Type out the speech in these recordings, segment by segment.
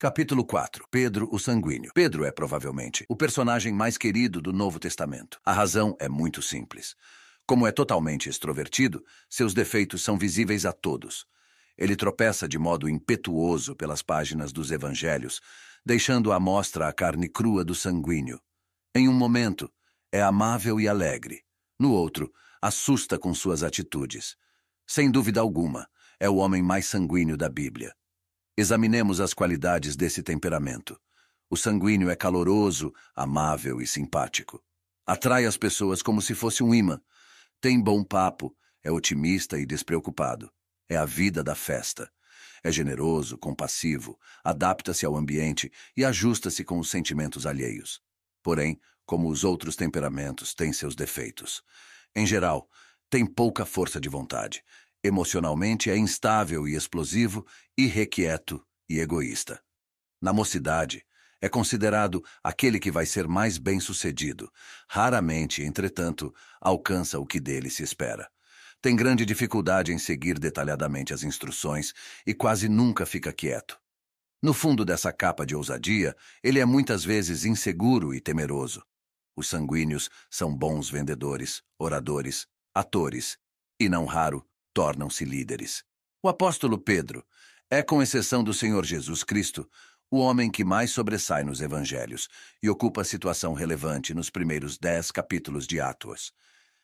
Capítulo 4. Pedro, o sanguíneo. Pedro é provavelmente o personagem mais querido do Novo Testamento. A razão é muito simples. Como é totalmente extrovertido, seus defeitos são visíveis a todos. Ele tropeça de modo impetuoso pelas páginas dos evangelhos, deixando à mostra a carne crua do sanguíneo. Em um momento, é amável e alegre. No outro, assusta com suas atitudes. Sem dúvida alguma, é o homem mais sanguíneo da Bíblia. Examinemos as qualidades desse temperamento. O sanguíneo é caloroso, amável e simpático. Atrai as pessoas como se fosse um imã. Tem bom papo, é otimista e despreocupado. É a vida da festa. É generoso, compassivo, adapta-se ao ambiente e ajusta-se com os sentimentos alheios. Porém, como os outros temperamentos, tem seus defeitos. Em geral, tem pouca força de vontade. Emocionalmente é instável e explosivo, irrequieto e egoísta. Na mocidade, é considerado aquele que vai ser mais bem-sucedido. Raramente, entretanto, alcança o que dele se espera. Tem grande dificuldade em seguir detalhadamente as instruções e quase nunca fica quieto. No fundo dessa capa de ousadia, ele é muitas vezes inseguro e temeroso. Os sanguíneos são bons vendedores, oradores, atores e, não raro, tornam-se líderes. O apóstolo Pedro é, com exceção do Senhor Jesus Cristo, o homem que mais sobressai nos evangelhos e ocupa situação relevante nos primeiros 10 capítulos de Atos.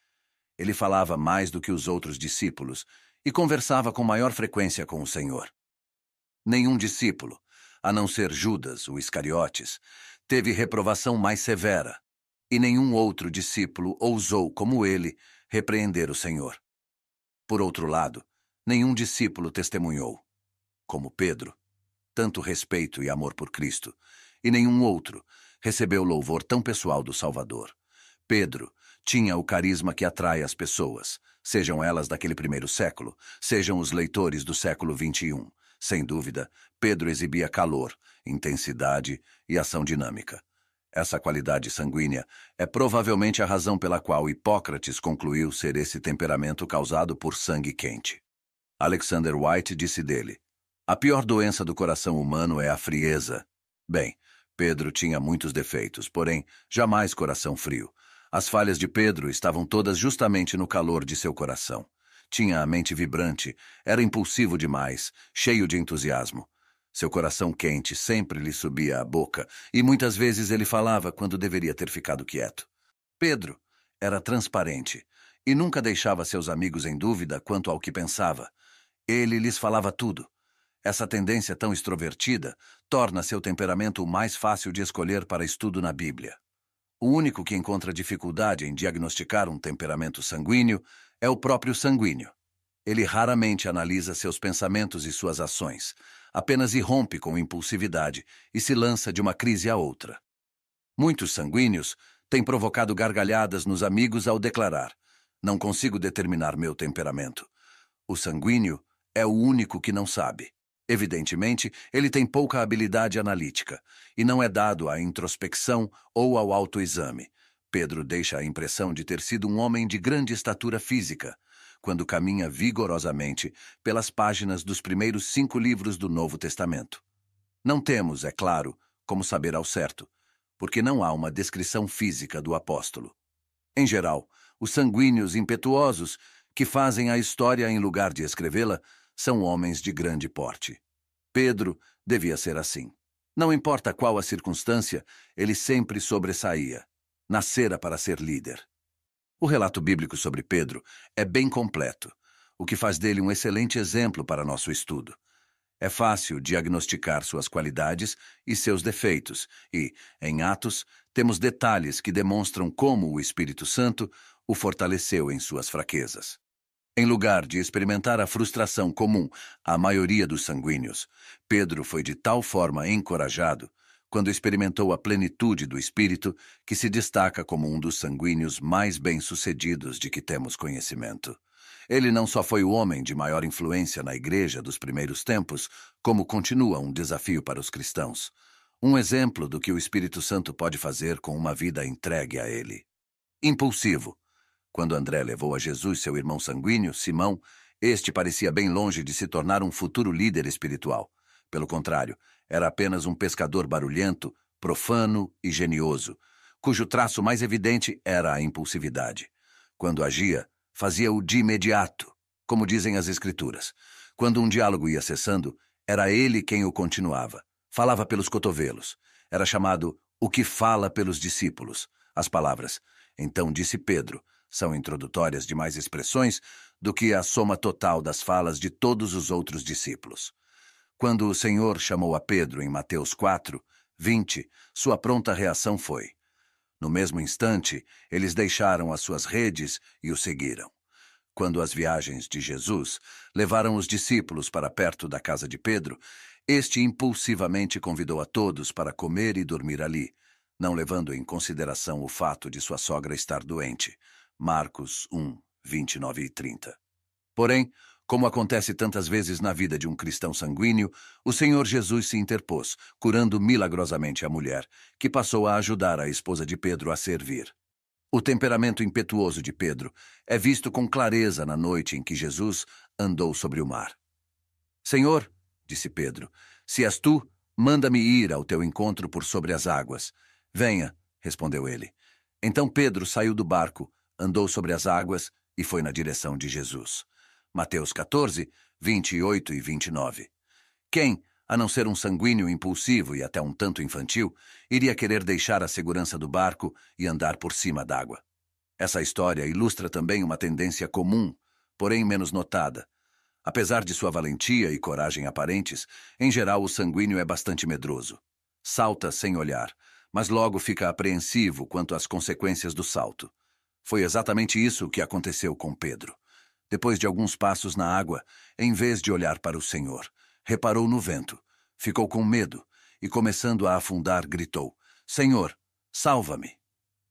Ele falava mais do que os outros discípulos e conversava com maior frequência com o Senhor. Nenhum discípulo, a não ser Judas, o Iscariotes, teve reprovação mais severa, e nenhum outro discípulo ousou, como ele, repreender o Senhor. Por outro lado, nenhum discípulo testemunhou, como Pedro, tanto respeito e amor por Cristo, e nenhum outro recebeu louvor tão pessoal do Salvador. Pedro tinha o carisma que atrai as pessoas, sejam elas daquele primeiro século, sejam os leitores do século XXI. Sem dúvida, Pedro exibia calor, intensidade e ação dinâmica. Essa qualidade sanguínea é provavelmente a razão pela qual Hipócrates concluiu ser esse temperamento causado por sangue quente. Alexander White disse dele: "A pior doença do coração humano é a frieza." Bem, Pedro tinha muitos defeitos, porém, jamais coração frio. As falhas de Pedro estavam todas justamente no calor de seu coração. Tinha a mente vibrante, era impulsivo demais, cheio de entusiasmo. Seu coração quente sempre lhe subia à boca, e muitas vezes ele falava quando deveria ter ficado quieto. Pedro era transparente, e nunca deixava seus amigos em dúvida quanto ao que pensava. Ele lhes falava tudo. Essa tendência tão extrovertida torna seu temperamento o mais fácil de escolher para estudo na Bíblia. O único que encontra dificuldade em diagnosticar um temperamento sanguíneo é o próprio sanguíneo. Ele raramente analisa seus pensamentos e suas ações, apenas irrompe com impulsividade e se lança de uma crise a outra. Muitos sanguíneos têm provocado gargalhadas nos amigos ao declarar: "Não consigo determinar meu temperamento." O sanguíneo é o único que não sabe. Evidentemente, ele tem pouca habilidade analítica e não é dado à introspecção ou ao autoexame. Pedro deixa a impressão de ter sido um homem de grande estatura física, quando caminha vigorosamente pelas páginas dos primeiros 5 livros do Novo Testamento. Não temos, é claro, como saber ao certo, porque não há uma descrição física do apóstolo. Em geral, os sanguíneos impetuosos, que fazem a história em lugar de escrevê-la, são homens de grande porte. Pedro devia ser assim. Não importa qual a circunstância, ele sempre sobressaía. Nascera para ser líder. O relato bíblico sobre Pedro é bem completo, o que faz dele um excelente exemplo para nosso estudo. É fácil diagnosticar suas qualidades e seus defeitos, e, em Atos, temos detalhes que demonstram como o Espírito Santo o fortaleceu em suas fraquezas. Em lugar de experimentar a frustração comum à maioria dos sanguíneos, Pedro foi de tal forma encorajado quando experimentou a plenitude do Espírito, que se destaca como um dos sanguíneos mais bem-sucedidos de que temos conhecimento. Ele não só foi o homem de maior influência na igreja dos primeiros tempos, como continua um desafio para os cristãos. Um exemplo do que o Espírito Santo pode fazer com uma vida entregue a ele. Impulsivo. Quando André levou a Jesus seu irmão sanguíneo, Simão, este parecia bem longe de se tornar um futuro líder espiritual. Pelo contrário, Era apenas um pescador barulhento, profano e genioso, cujo traço mais evidente era a impulsividade. Quando agia, fazia-o de imediato, como dizem as Escrituras. Quando um diálogo ia cessando, era ele quem o continuava. Falava pelos cotovelos. Era chamado o que fala pelos discípulos. As palavras, então disse Pedro, são introdutórias de mais expressões do que a soma total das falas de todos os outros discípulos. Quando o Senhor chamou a Pedro em Mateus 4, 20, sua pronta reação foi: no mesmo instante, eles deixaram as suas redes e o seguiram. Quando as viagens de Jesus levaram os discípulos para perto da casa de Pedro, este impulsivamente convidou a todos para comer e dormir ali, não levando em consideração o fato de sua sogra estar doente. Marcos 1, 29 e 30. Porém, como acontece tantas vezes na vida de um cristão sanguíneo, o Senhor Jesus se interpôs, curando milagrosamente a mulher, que passou a ajudar a esposa de Pedro a servir. O temperamento impetuoso de Pedro é visto com clareza na noite em que Jesus andou sobre o mar. Senhor, disse Pedro, se és tu, manda-me ir ao teu encontro por sobre as águas. Venha, respondeu ele. Então Pedro saiu do barco, andou sobre as águas e foi na direção de Jesus. Mateus 14, 28 e 29. Quem, a não ser um sanguíneo impulsivo e até um tanto infantil, iria querer deixar a segurança do barco e andar por cima d'água? Essa história ilustra também uma tendência comum, porém menos notada. Apesar de sua valentia e coragem aparentes, em geral o sanguíneo é bastante medroso. Salta sem olhar, mas logo fica apreensivo quanto às consequências do salto. Foi exatamente isso que aconteceu com Pedro. Depois de alguns passos na água, em vez de olhar para o Senhor, reparou no vento, ficou com medo e, começando a afundar, gritou: Senhor, salva-me!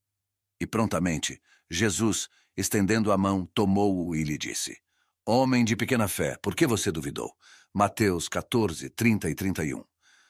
E prontamente, Jesus, estendendo a mão, tomou-o e lhe disse: Homem de pequena fé, por que você duvidou? Mateus 14, 30 e 31.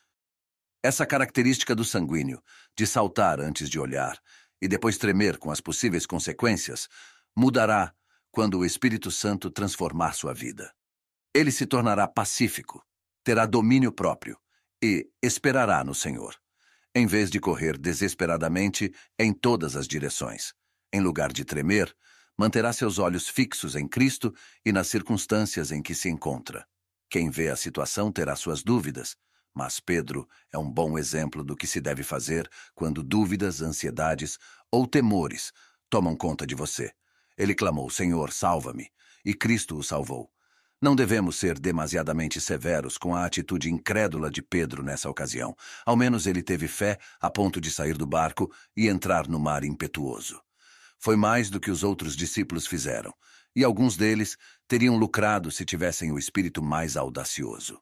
Essa característica do sanguíneo, de saltar antes de olhar e depois tremer com as possíveis consequências, mudará quando o Espírito Santo transformar sua vida. Ele se tornará pacífico, terá domínio próprio e esperará no Senhor, em vez de correr desesperadamente em todas as direções. Em lugar de tremer, manterá seus olhos fixos em Cristo e nas circunstâncias em que se encontra. Quem vê a situação terá suas dúvidas, mas Pedro é um bom exemplo do que se deve fazer quando dúvidas, ansiedades ou temores tomam conta de você. Ele clamou: Senhor, salva-me, e Cristo o salvou. Não devemos ser demasiadamente severos com a atitude incrédula de Pedro nessa ocasião. Ao menos ele teve fé a ponto de sair do barco e entrar no mar impetuoso. Foi mais do que os outros discípulos fizeram, e alguns deles teriam lucrado se tivessem o espírito mais audacioso.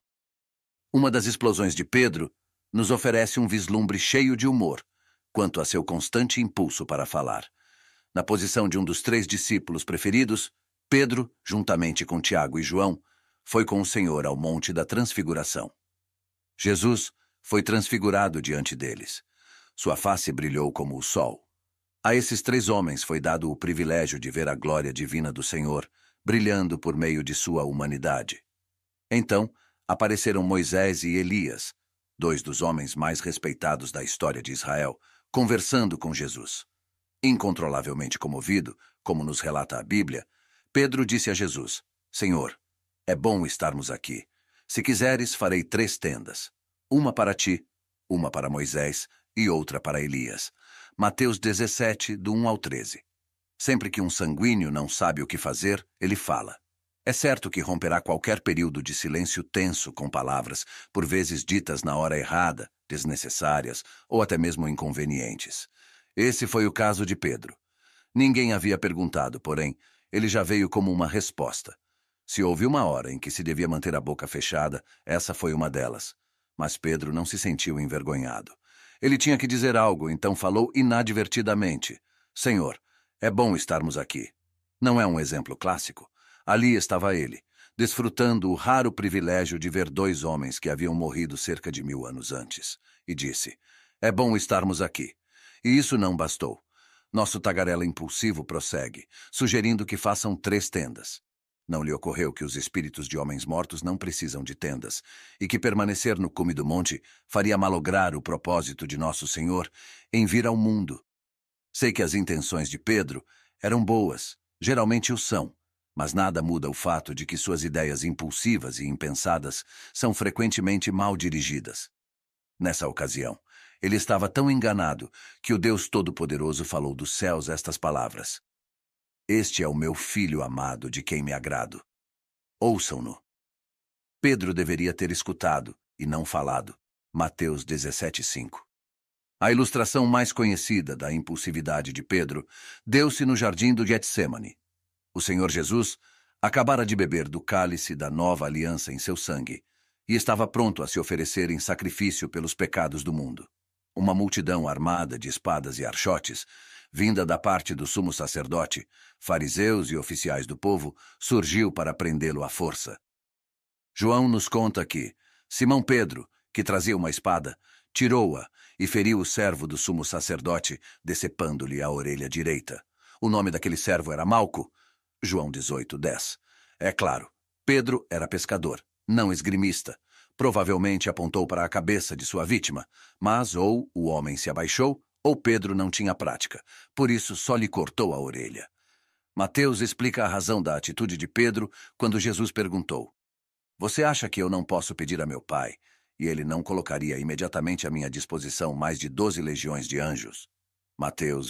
Uma das explosões de Pedro nos oferece um vislumbre cheio de humor quanto a seu constante impulso para falar. Na posição de um dos 3 discípulos preferidos, Pedro, juntamente com Tiago e João, foi com o Senhor ao Monte da Transfiguração. Jesus foi transfigurado diante deles. Sua face brilhou como o sol. A esses 3 homens foi dado o privilégio de ver a glória divina do Senhor, brilhando por meio de sua humanidade. Então, apareceram Moisés e Elias, 2 dos homens mais respeitados da história de Israel, conversando com Jesus. Incontrolavelmente comovido, como nos relata a Bíblia, Pedro disse a Jesus: Senhor, é bom estarmos aqui. Se quiseres, farei 3 tendas. Uma para ti, uma para Moisés e outra para Elias. Mateus 17, do 1 ao 13. Sempre que um sanguíneo não sabe o que fazer, ele fala. É certo que romperá qualquer período de silêncio tenso com palavras, por vezes ditas na hora errada, desnecessárias ou até mesmo inconvenientes. Esse foi o caso de Pedro. Ninguém havia perguntado, porém, ele já veio como uma resposta. Se houve uma hora em que se devia manter a boca fechada, essa foi uma delas. Mas Pedro não se sentiu envergonhado. Ele tinha que dizer algo, então falou inadvertidamente: Senhor, é bom estarmos aqui. Não é um exemplo clássico? Ali estava ele, desfrutando o raro privilégio de ver 2 homens que haviam morrido cerca de 1000 anos antes. E disse: é bom estarmos aqui. E isso não bastou. Nosso tagarela impulsivo prossegue, sugerindo que façam 3 tendas. Não lhe ocorreu que os espíritos de homens mortos não precisam de tendas, e que permanecer no cume do monte faria malograr o propósito de nosso Senhor em vir ao mundo. Sei que as intenções de Pedro eram boas, geralmente o são, mas nada muda o fato de que suas ideias impulsivas e impensadas são frequentemente mal dirigidas. Nessa ocasião, ele estava tão enganado que o Deus Todo-Poderoso falou dos céus estas palavras: Este é o meu filho amado, de quem me agrado. Ouçam-no. Pedro deveria ter escutado e não falado. Mateus 17:5. A ilustração mais conhecida da impulsividade de Pedro deu-se no jardim do Getsêmani. O Senhor Jesus acabara de beber do cálice da nova aliança em seu sangue e estava pronto a se oferecer em sacrifício pelos pecados do mundo. Uma multidão armada de espadas e archotes, vinda da parte do sumo sacerdote, fariseus e oficiais do povo, surgiu para prendê-lo à força. João nos conta que Simão Pedro, que trazia uma espada, tirou-a e feriu o servo do sumo sacerdote, decepando-lhe a orelha direita. O nome daquele servo era Malco. João 18:10. É claro, Pedro era pescador, não esgrimista. Provavelmente apontou para a cabeça de sua vítima, mas ou o homem se abaixou, ou Pedro não tinha prática, por isso só lhe cortou a orelha. Mateus explica a razão da atitude de Pedro quando Jesus perguntou: Você acha que eu não posso pedir a meu Pai, e ele não colocaria imediatamente à minha disposição mais de 12 legiões de anjos? Mateus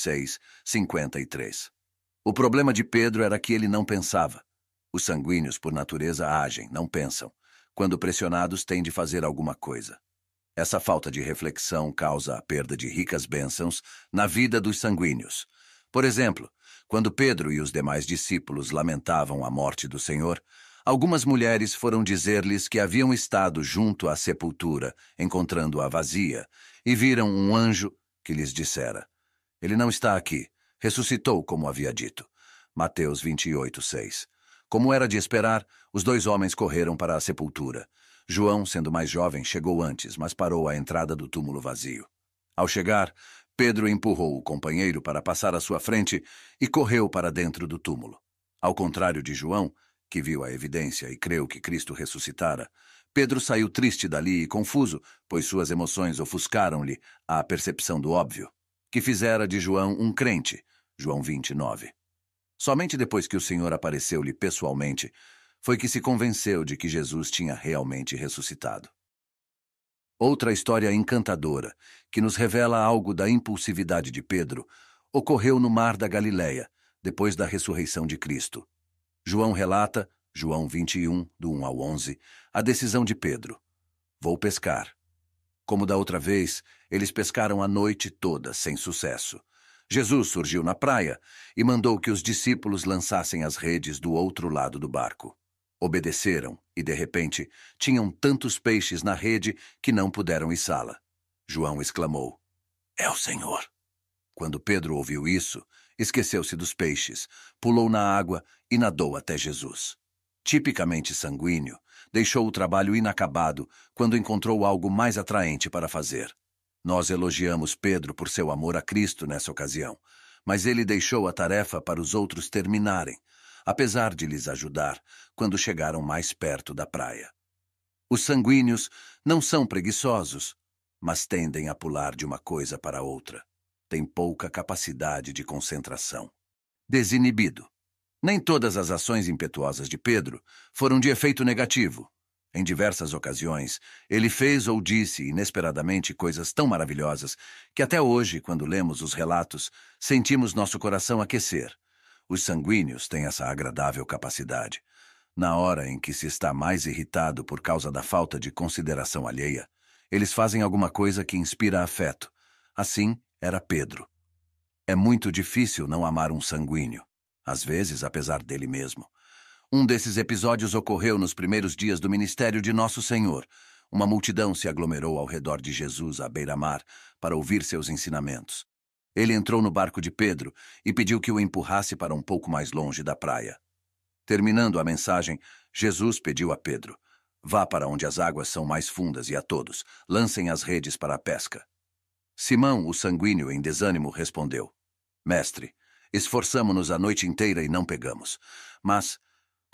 26:53. O problema de Pedro era que ele não pensava. Os sanguíneos, por natureza, agem, não pensam. Quando pressionados, têm de fazer alguma coisa. Essa falta de reflexão causa a perda de ricas bênçãos na vida dos sanguíneos. Por exemplo, quando Pedro e os demais discípulos lamentavam a morte do Senhor, algumas mulheres foram dizer-lhes que haviam estado junto à sepultura, encontrando-a vazia, e viram um anjo que lhes dissera: Ele não está aqui, ressuscitou como havia dito. Mateus 28:6. Como era de esperar, os dois homens correram para a sepultura. João, sendo mais jovem, chegou antes, mas parou à entrada do túmulo vazio. Ao chegar, Pedro empurrou o companheiro para passar à sua frente e correu para dentro do túmulo. Ao contrário de João, que viu a evidência e creu que Cristo ressuscitara, Pedro saiu triste dali e confuso, pois suas emoções ofuscaram-lhe a percepção do óbvio, que fizera de João um crente. João 29. Somente depois que o Senhor apareceu-lhe pessoalmente, foi que se convenceu de que Jesus tinha realmente ressuscitado. Outra história encantadora, que nos revela algo da impulsividade de Pedro, ocorreu no Mar da Galileia, depois da ressurreição de Cristo. João relata, João 21, do 1 ao 11, a decisão de Pedro: Vou pescar. Como da outra vez, eles pescaram a noite toda, sem sucesso. Jesus surgiu na praia e mandou que os discípulos lançassem as redes do outro lado do barco. Obedeceram e, de repente, tinham tantos peixes na rede que não puderam içá-la. João exclamou: É o Senhor! Quando Pedro ouviu isso, esqueceu-se dos peixes, pulou na água e nadou até Jesus. Tipicamente sanguíneo, deixou o trabalho inacabado quando encontrou algo mais atraente para fazer. Nós elogiamos Pedro por seu amor a Cristo nessa ocasião, mas ele deixou a tarefa para os outros terminarem, apesar de lhes ajudar quando chegaram mais perto da praia. Os sanguíneos não são preguiçosos, mas tendem a pular de uma coisa para outra. Têm pouca capacidade de concentração. Desinibido. Nem todas as ações impetuosas de Pedro foram de efeito negativo. Em diversas ocasiões, ele fez ou disse inesperadamente coisas tão maravilhosas que até hoje, quando lemos os relatos, sentimos nosso coração aquecer. Os sanguíneos têm essa agradável capacidade. Na hora em que se está mais irritado por causa da falta de consideração alheia, eles fazem alguma coisa que inspira afeto. Assim era Pedro. É muito difícil não amar um sanguíneo, às vezes apesar dele mesmo. Um desses episódios ocorreu nos primeiros dias do ministério de Nosso Senhor. Uma multidão se aglomerou ao redor de Jesus à beira-mar para ouvir seus ensinamentos. Ele entrou no barco de Pedro e pediu que o empurrasse para um pouco mais longe da praia. Terminando a mensagem, Jesus pediu a Pedro: Vá para onde as águas são mais fundas e a todos, lancem as redes para a pesca. Simão, o sanguíneo em desânimo, respondeu: Mestre, esforçamo-nos a noite inteira e não pegamos, mas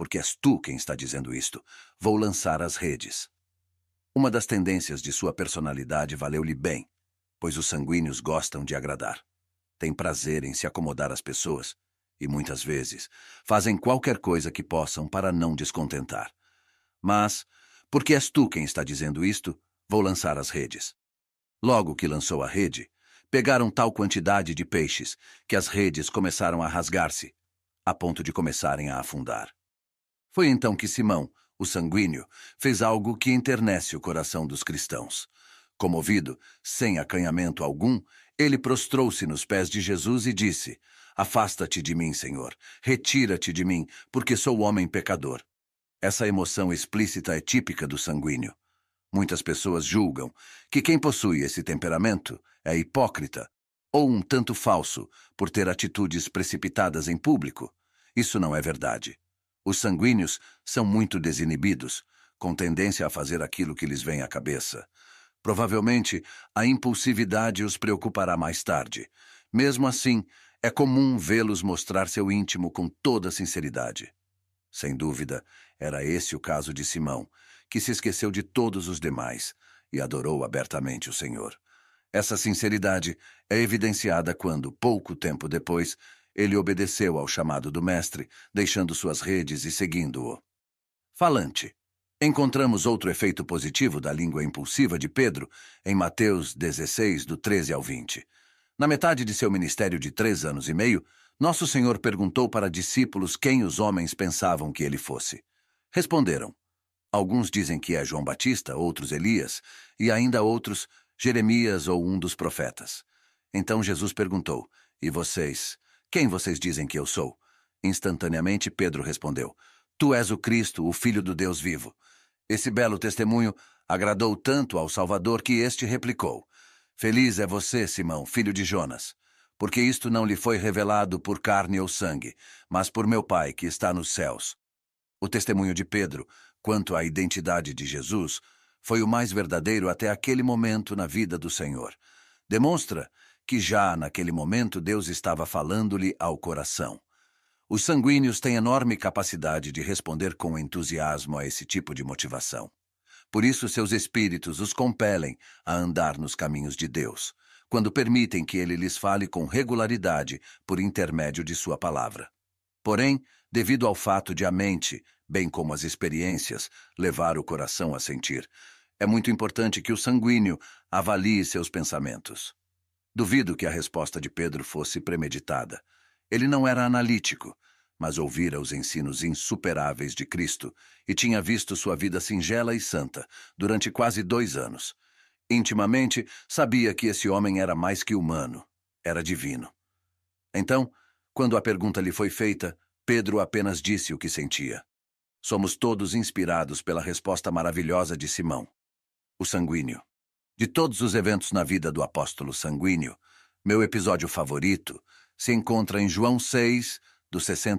porque és tu quem está dizendo isto, vou lançar as redes. Uma das tendências de sua personalidade valeu-lhe bem, pois os sanguíneos gostam de agradar. Têm prazer em se acomodar às pessoas e, muitas vezes, fazem qualquer coisa que possam para não descontentar. Mas, porque és tu quem está dizendo isto, vou lançar as redes. Logo que lançou a rede, pegaram tal quantidade de peixes que as redes começaram a rasgar-se, a ponto de começarem a afundar. Foi então que Simão, o sanguíneo, fez algo que enternece o coração dos cristãos. Comovido, sem acanhamento algum, ele prostrou-se nos pés de Jesus e disse: Afasta-te de mim, Senhor, retira-te de mim, porque sou homem pecador. Essa emoção explícita é típica do sanguíneo. Muitas pessoas julgam que quem possui esse temperamento é hipócrita ou um tanto falso por ter atitudes precipitadas em público. Isso não é verdade. Os sanguíneos são muito desinibidos, com tendência a fazer aquilo que lhes vem à cabeça. Provavelmente, a impulsividade os preocupará mais tarde. Mesmo assim, é comum vê-los mostrar seu íntimo com toda sinceridade. Sem dúvida, era esse o caso de Simão, que se esqueceu de todos os demais e adorou abertamente o Senhor. Essa sinceridade é evidenciada quando, pouco tempo depois, ele obedeceu ao chamado do Mestre, deixando suas redes e seguindo-o. Falante. Encontramos outro efeito positivo da língua impulsiva de Pedro em Mateus 16, do 13 ao 20. Na metade de seu ministério de 3 anos e meio, nosso Senhor perguntou para discípulos quem os homens pensavam que ele fosse. Responderam: alguns dizem que é João Batista, outros Elias, e ainda outros Jeremias ou um dos profetas. Então Jesus perguntou: e vocês? Quem vocês dizem que eu sou? Instantaneamente Pedro respondeu: Tu és o Cristo, o Filho do Deus vivo. Esse belo testemunho agradou tanto ao Salvador que este replicou: Feliz é você, Simão, filho de Jonas, porque isto não lhe foi revelado por carne ou sangue, mas por meu Pai que está nos céus. O testemunho de Pedro, quanto à identidade de Jesus, foi o mais verdadeiro até aquele momento na vida do Senhor. Demonstra que já naquele momento Deus estava falando-lhe ao coração. Os sanguíneos têm enorme capacidade de responder com entusiasmo a esse tipo de motivação. Por isso, seus espíritos os compelem a andar nos caminhos de Deus, quando permitem que ele lhes fale com regularidade por intermédio de sua palavra. Porém, devido ao fato de a mente, bem como as experiências, levar o coração a sentir, é muito importante que o sanguíneo avalie seus pensamentos. Duvido que a resposta de Pedro fosse premeditada. Ele não era analítico, mas ouvira os ensinos insuperáveis de Cristo e tinha visto sua vida singela e santa durante quase 2 anos. Intimamente, sabia que esse homem era mais que humano, era divino. Então, quando a pergunta lhe foi feita, Pedro apenas disse o que sentia. Somos todos inspirados pela resposta maravilhosa de Simão, o sanguíneo. De todos os eventos na vida do apóstolo sanguíneo, meu episódio favorito se encontra em João 6, do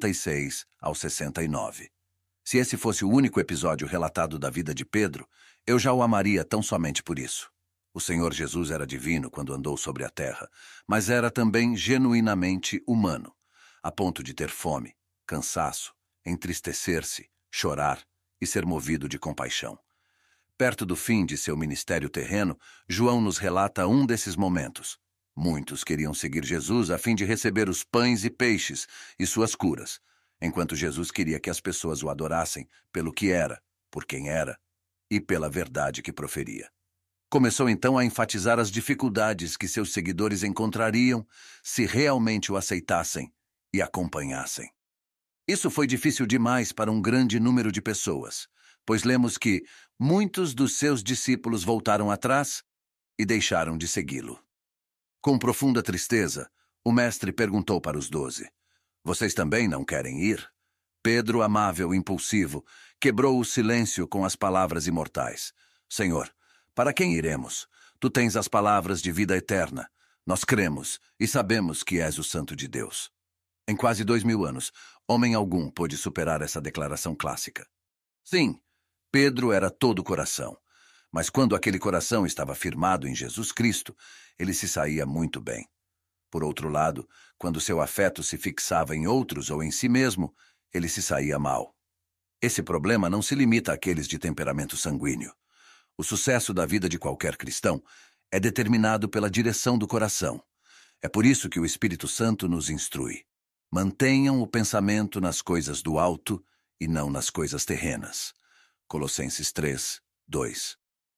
66 ao 69. Se esse fosse o único episódio relatado da vida de Pedro, eu já o amaria tão somente por isso. O Senhor Jesus era divino quando andou sobre a terra, mas era também genuinamente humano, a ponto de ter fome, cansaço, entristecer-se, chorar e ser movido de compaixão. Perto do fim de seu ministério terreno, João nos relata um desses momentos. Muitos queriam seguir Jesus a fim de receber os pães e peixes e suas curas, enquanto Jesus queria que as pessoas o adorassem pelo que era, por quem era e pela verdade que proferia. Começou então a enfatizar as dificuldades que seus seguidores encontrariam se realmente o aceitassem e acompanhassem. Isso foi difícil demais para um grande número de pessoas, pois lemos que muitos dos seus discípulos voltaram atrás e deixaram de segui-lo. Com profunda tristeza, o mestre perguntou para os 12, vocês também não querem ir? Pedro, amável e impulsivo, quebrou o silêncio com as palavras imortais. Senhor, para quem iremos? Tu tens as palavras de vida eterna. Nós cremos e sabemos que és o Santo de Deus. Em quase 2000 anos, homem algum pôde superar essa declaração clássica. Sim, Pedro era todo coração. Mas quando aquele coração estava firmado em Jesus Cristo, ele se saía muito bem. Por outro lado, quando seu afeto se fixava em outros ou em si mesmo, ele se saía mal. Esse problema não se limita àqueles de temperamento sanguíneo. O sucesso da vida de qualquer cristão é determinado pela direção do coração. É por isso que o Espírito Santo nos instrui. Mantenham o pensamento nas coisas do alto e não nas coisas terrenas. Colossenses 3, 2.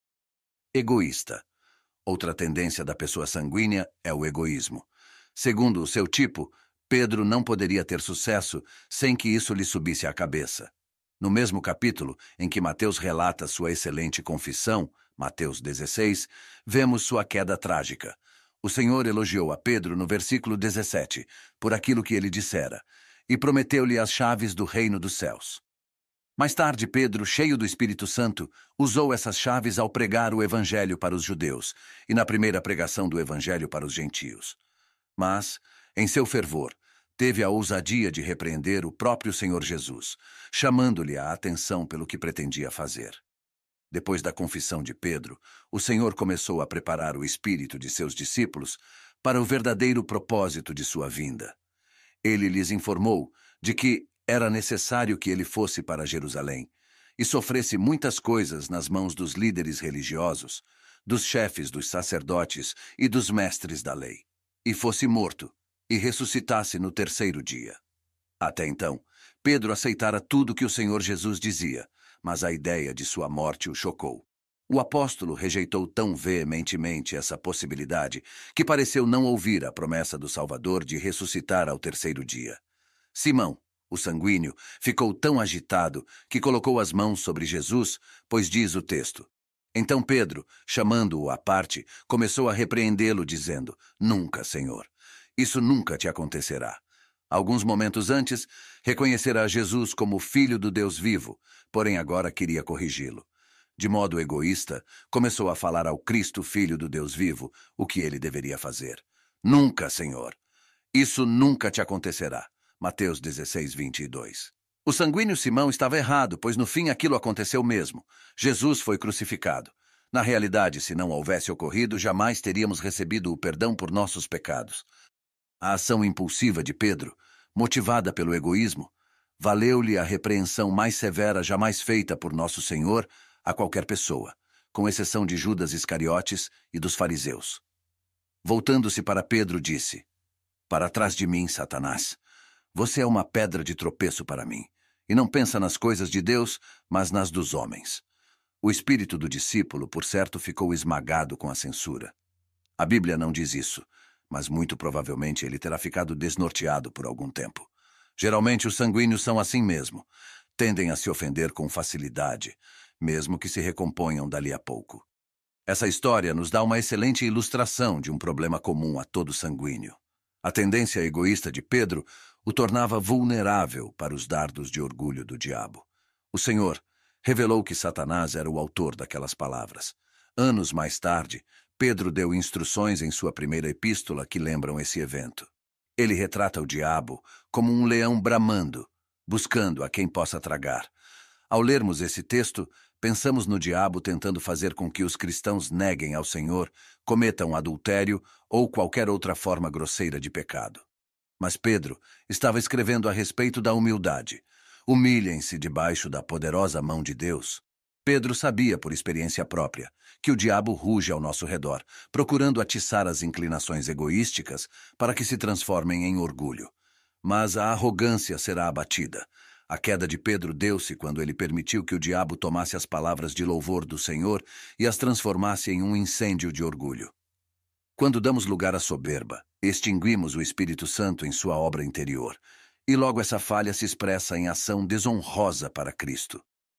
Egoísta. Outra tendência da pessoa sanguínea é o egoísmo. Segundo o seu tipo, Pedro não poderia ter sucesso sem que isso lhe subisse à cabeça. No mesmo capítulo em que Mateus relata sua excelente confissão, Mateus 16, vemos sua queda trágica. O Senhor elogiou a Pedro no versículo 17, por aquilo que ele dissera, e prometeu-lhe as chaves do reino dos céus. Mais tarde, Pedro, cheio do Espírito Santo, usou essas chaves ao pregar o Evangelho para os judeus e na primeira pregação do Evangelho para os gentios. Mas, em seu fervor, teve a ousadia de repreender o próprio Senhor Jesus, chamando-lhe a atenção pelo que pretendia fazer. Depois da confissão de Pedro, o Senhor começou a preparar o espírito de seus discípulos para o verdadeiro propósito de sua vinda. Ele lhes informou de que era necessário que ele fosse para Jerusalém e sofresse muitas coisas nas mãos dos líderes religiosos, dos chefes dos sacerdotes e dos mestres da lei, e fosse morto e ressuscitasse no terceiro dia. Até então, Pedro aceitara tudo que o Senhor Jesus dizia, mas a ideia de sua morte o chocou. O apóstolo rejeitou tão veementemente essa possibilidade que pareceu não ouvir a promessa do Salvador de ressuscitar ao terceiro dia. Simão, o sanguíneo, ficou tão agitado que colocou as mãos sobre Jesus, pois diz o texto. Então Pedro, chamando-o à parte, começou a repreendê-lo, dizendo: Nunca, Senhor, isso nunca te acontecerá. Alguns momentos antes, reconhecerá Jesus como Filho do Deus vivo, porém agora queria corrigi-lo. De modo egoísta, começou a falar ao Cristo, Filho do Deus vivo, o que ele deveria fazer. Nunca, Senhor. Isso nunca te acontecerá. Mateus 16, 22. O sanguíneo Simão estava errado, pois no fim aquilo aconteceu mesmo. Jesus foi crucificado. Na realidade, se não houvesse ocorrido, jamais teríamos recebido o perdão por nossos pecados. A ação impulsiva de Pedro, motivada pelo egoísmo, valeu-lhe a repreensão mais severa jamais feita por nosso Senhor a qualquer pessoa, com exceção de Judas Iscariotes e dos fariseus. Voltando-se para Pedro, disse: Para trás de mim, Satanás. Você é uma pedra de tropeço para mim, e não pensa nas coisas de Deus, mas nas dos homens. O espírito do discípulo, por certo, ficou esmagado com a censura. A Bíblia não diz isso, mas muito provavelmente ele terá ficado desnorteado por algum tempo. Geralmente os sanguíneos são assim mesmo, tendem a se ofender com facilidade, mesmo que se recomponham dali a pouco. Essa história nos dá uma excelente ilustração de um problema comum a todo sanguíneo. A tendência egoísta de Pedro o tornava vulnerável para os dardos de orgulho do diabo. O Senhor revelou que Satanás era o autor daquelas palavras. Anos mais tarde, Pedro deu instruções em sua primeira epístola que lembram esse evento. Ele retrata o diabo como um leão bramando, buscando a quem possa tragar. Ao lermos esse texto, pensamos no diabo tentando fazer com que os cristãos neguem ao Senhor, cometam adultério ou qualquer outra forma grosseira de pecado. Mas Pedro estava escrevendo a respeito da humildade. Humilhem-se debaixo da poderosa mão de Deus. Pedro sabia, por experiência própria, que o diabo ruge ao nosso redor, procurando atiçar as inclinações egoísticas para que se transformem em orgulho. Mas a arrogância será abatida. A queda de Pedro deu-se quando ele permitiu que o diabo tomasse as palavras de louvor do Senhor e as transformasse em um incêndio de orgulho. Quando damos lugar à soberba, extinguimos o Espírito Santo em sua obra interior, e logo essa falha se expressa em ação desonrosa para Cristo.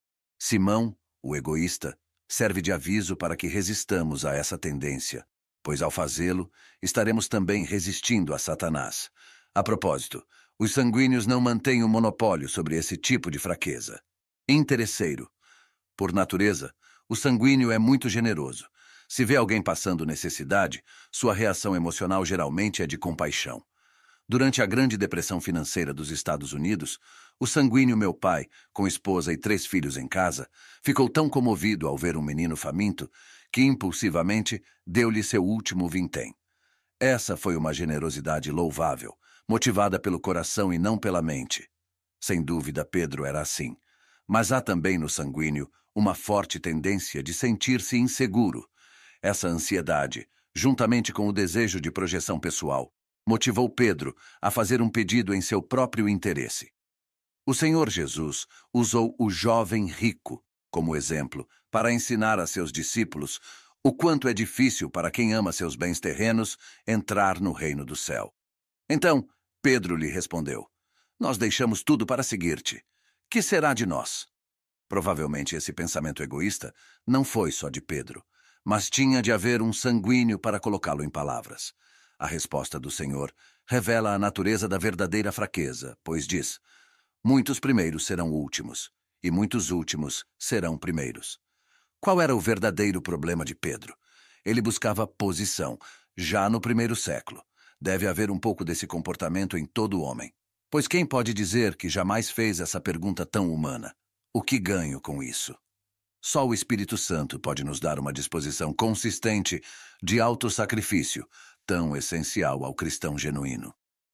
Simão, o egoísta, serve de aviso para que resistamos a essa tendência, pois ao fazê-lo, estaremos também resistindo a Satanás. A propósito, os sanguíneos não mantêm o monopólio sobre esse tipo de fraqueza. Interesseiro. Por natureza, o sanguíneo é muito generoso. Se vê alguém passando necessidade, sua reação emocional geralmente é de compaixão. Durante a Grande Depressão Financeira dos Estados Unidos, o sanguíneo meu pai, com esposa e 3 filhos em casa, ficou tão comovido ao ver um menino faminto que, impulsivamente, deu-lhe seu último vintém. Essa foi uma generosidade louvável, motivada pelo coração e não pela mente. Sem dúvida, Pedro era assim. Mas há também no sanguíneo uma forte tendência de sentir-se inseguro. Essa ansiedade, juntamente com o desejo de projeção pessoal, motivou Pedro a fazer um pedido em seu próprio interesse. O Senhor Jesus usou o jovem rico como exemplo para ensinar a seus discípulos o quanto é difícil para quem ama seus bens terrenos entrar no reino do céu. Então, Pedro lhe respondeu: Nós deixamos tudo para seguir-te. Que será de nós? Provavelmente esse pensamento egoísta não foi só de Pedro, mas tinha de haver um sanguíneo para colocá-lo em palavras. A resposta do Senhor revela a natureza da verdadeira fraqueza, pois diz: Muitos primeiros serão últimos, e muitos últimos serão primeiros. Qual era o verdadeiro problema de Pedro? Ele buscava posição, já no primeiro século. Deve haver um pouco desse comportamento em todo homem. Pois quem pode dizer que jamais fez essa pergunta tão humana? O que ganho com isso? Só o Espírito Santo pode nos dar uma disposição consistente de autossacrifício, tão essencial ao cristão genuíno.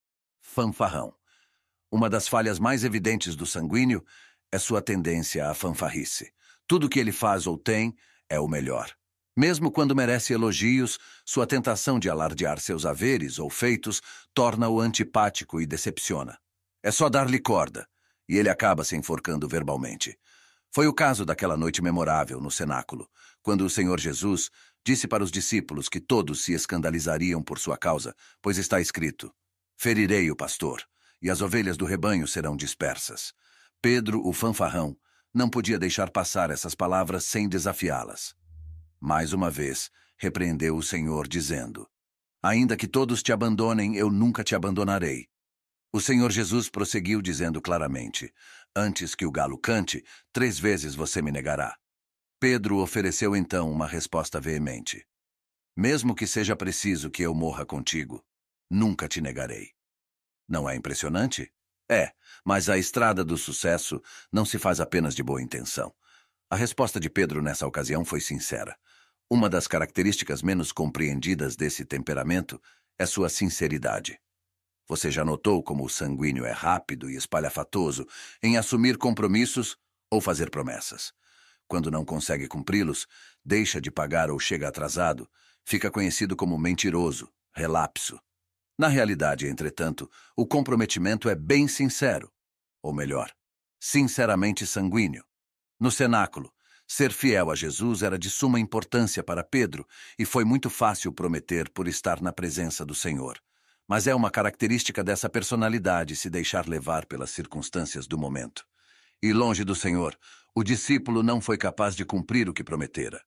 Fanfarrão. Uma das falhas mais evidentes do sanguíneo é sua tendência à fanfarrice. Tudo que ele faz ou tem é o melhor. Mesmo quando merece elogios, sua tentação de alardear seus haveres ou feitos torna-o antipático e decepciona. É só dar-lhe corda, e ele acaba se enforcando verbalmente. Foi o caso daquela noite memorável no cenáculo, quando o Senhor Jesus disse para os discípulos que todos se escandalizariam por sua causa, pois está escrito: Ferirei o pastor, e as ovelhas do rebanho serão dispersas. Pedro, o fanfarrão, não podia deixar passar essas palavras sem desafiá-las. Mais uma vez, repreendeu o Senhor, dizendo: Ainda que todos te abandonem, eu nunca te abandonarei. O Senhor Jesus prosseguiu dizendo claramente: Antes que o galo cante, 3 vezes você me negará. Pedro ofereceu então uma resposta veemente: Mesmo que seja preciso que eu morra contigo, nunca te negarei. Não é impressionante? É, mas a estrada do sucesso não se faz apenas de boa intenção. A resposta de Pedro nessa ocasião foi sincera. Uma das características menos compreendidas desse temperamento é sua sinceridade. Você já notou como o sanguíneo é rápido e espalhafatoso em assumir compromissos ou fazer promessas? Quando não consegue cumpri-los, deixa de pagar ou chega atrasado, fica conhecido como mentiroso, relapso. Na realidade, entretanto, o comprometimento é bem sincero, ou melhor, sinceramente sanguíneo. No cenáculo, ser fiel a Jesus era de suma importância para Pedro e foi muito fácil prometer por estar na presença do Senhor. Mas é uma característica dessa personalidade se deixar levar pelas circunstâncias do momento. E longe do Senhor, o discípulo não foi capaz de cumprir o que prometera.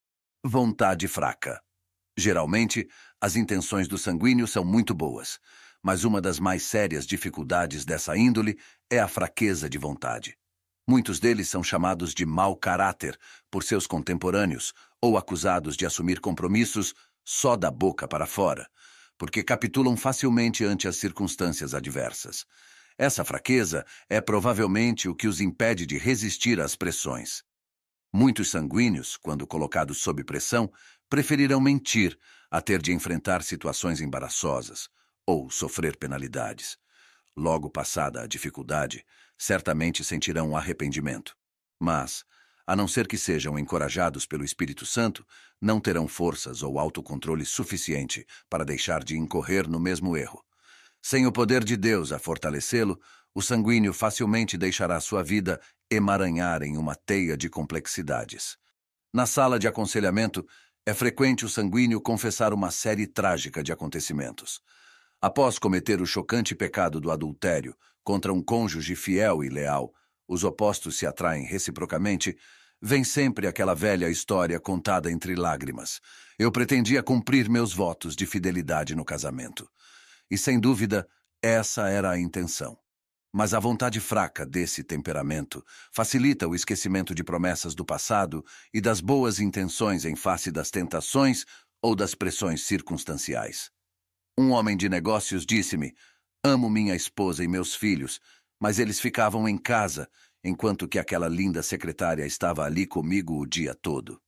Vontade fraca. Geralmente, as intenções do sanguíneo são muito boas, mas uma das mais sérias dificuldades dessa índole é a fraqueza de vontade. Muitos deles são chamados de mau caráter por seus contemporâneos ou acusados de assumir compromissos só da boca para fora, porque capitulam facilmente ante as circunstâncias adversas. Essa fraqueza é provavelmente o que os impede de resistir às pressões. Muitos sanguíneos, quando colocados sob pressão, preferirão mentir a ter de enfrentar situações embaraçosas ou sofrer penalidades. Logo passada a dificuldade, certamente sentirão arrependimento. Mas, a não ser que sejam encorajados pelo Espírito Santo, não terão forças ou autocontrole suficiente para deixar de incorrer no mesmo erro. Sem o poder de Deus a fortalecê-lo, o sanguíneo facilmente deixará sua vida emaranhar em uma teia de complexidades. Na sala de aconselhamento, é frequente o sanguíneo confessar uma série trágica de acontecimentos. Após cometer o chocante pecado do adultério contra um cônjuge fiel e leal, os opostos se atraem reciprocamente, vem sempre aquela velha história contada entre lágrimas. Eu pretendia cumprir meus votos de fidelidade no casamento. E, sem dúvida, essa era a intenção. Mas a vontade fraca desse temperamento facilita o esquecimento de promessas do passado e das boas intenções em face das tentações ou das pressões circunstanciais. Um homem de negócios disse-me: Amo minha esposa e meus filhos, mas eles ficavam em casa, enquanto que aquela linda secretária estava ali comigo o dia todo.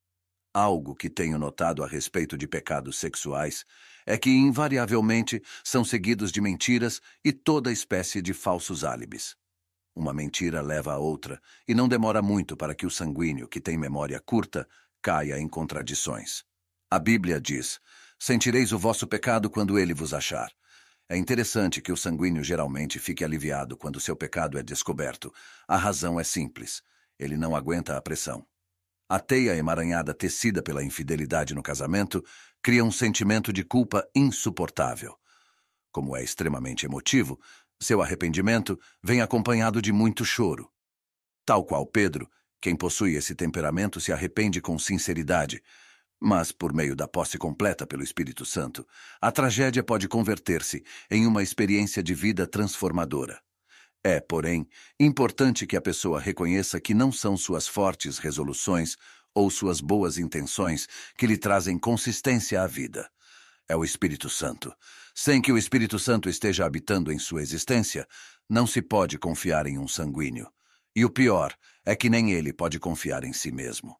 Algo que tenho notado a respeito de pecados sexuais é que, invariavelmente, são seguidos de mentiras e toda espécie de falsos álibis. Uma mentira leva a outra, e não demora muito para que o sanguíneo, que tem memória curta, caia em contradições. A Bíblia diz: sentireis o vosso pecado quando ele vos achar. É interessante que o sanguíneo geralmente fique aliviado quando seu pecado é descoberto. A razão é simples: ele não aguenta a pressão. A teia emaranhada tecida pela infidelidade no casamento cria um sentimento de culpa insuportável. Como é extremamente emotivo, seu arrependimento vem acompanhado de muito choro. Tal qual Pedro, quem possui esse temperamento se arrepende com sinceridade, mas, por meio da posse completa pelo Espírito Santo, a tragédia pode converter-se em uma experiência de vida transformadora. É, porém, importante que a pessoa reconheça que não são suas fortes resoluções ou suas boas intenções que lhe trazem consistência à vida. É o Espírito Santo. Sem que o Espírito Santo esteja habitando em sua existência, não se pode confiar em um sanguíneo. E o pior é que nem ele pode confiar em si mesmo.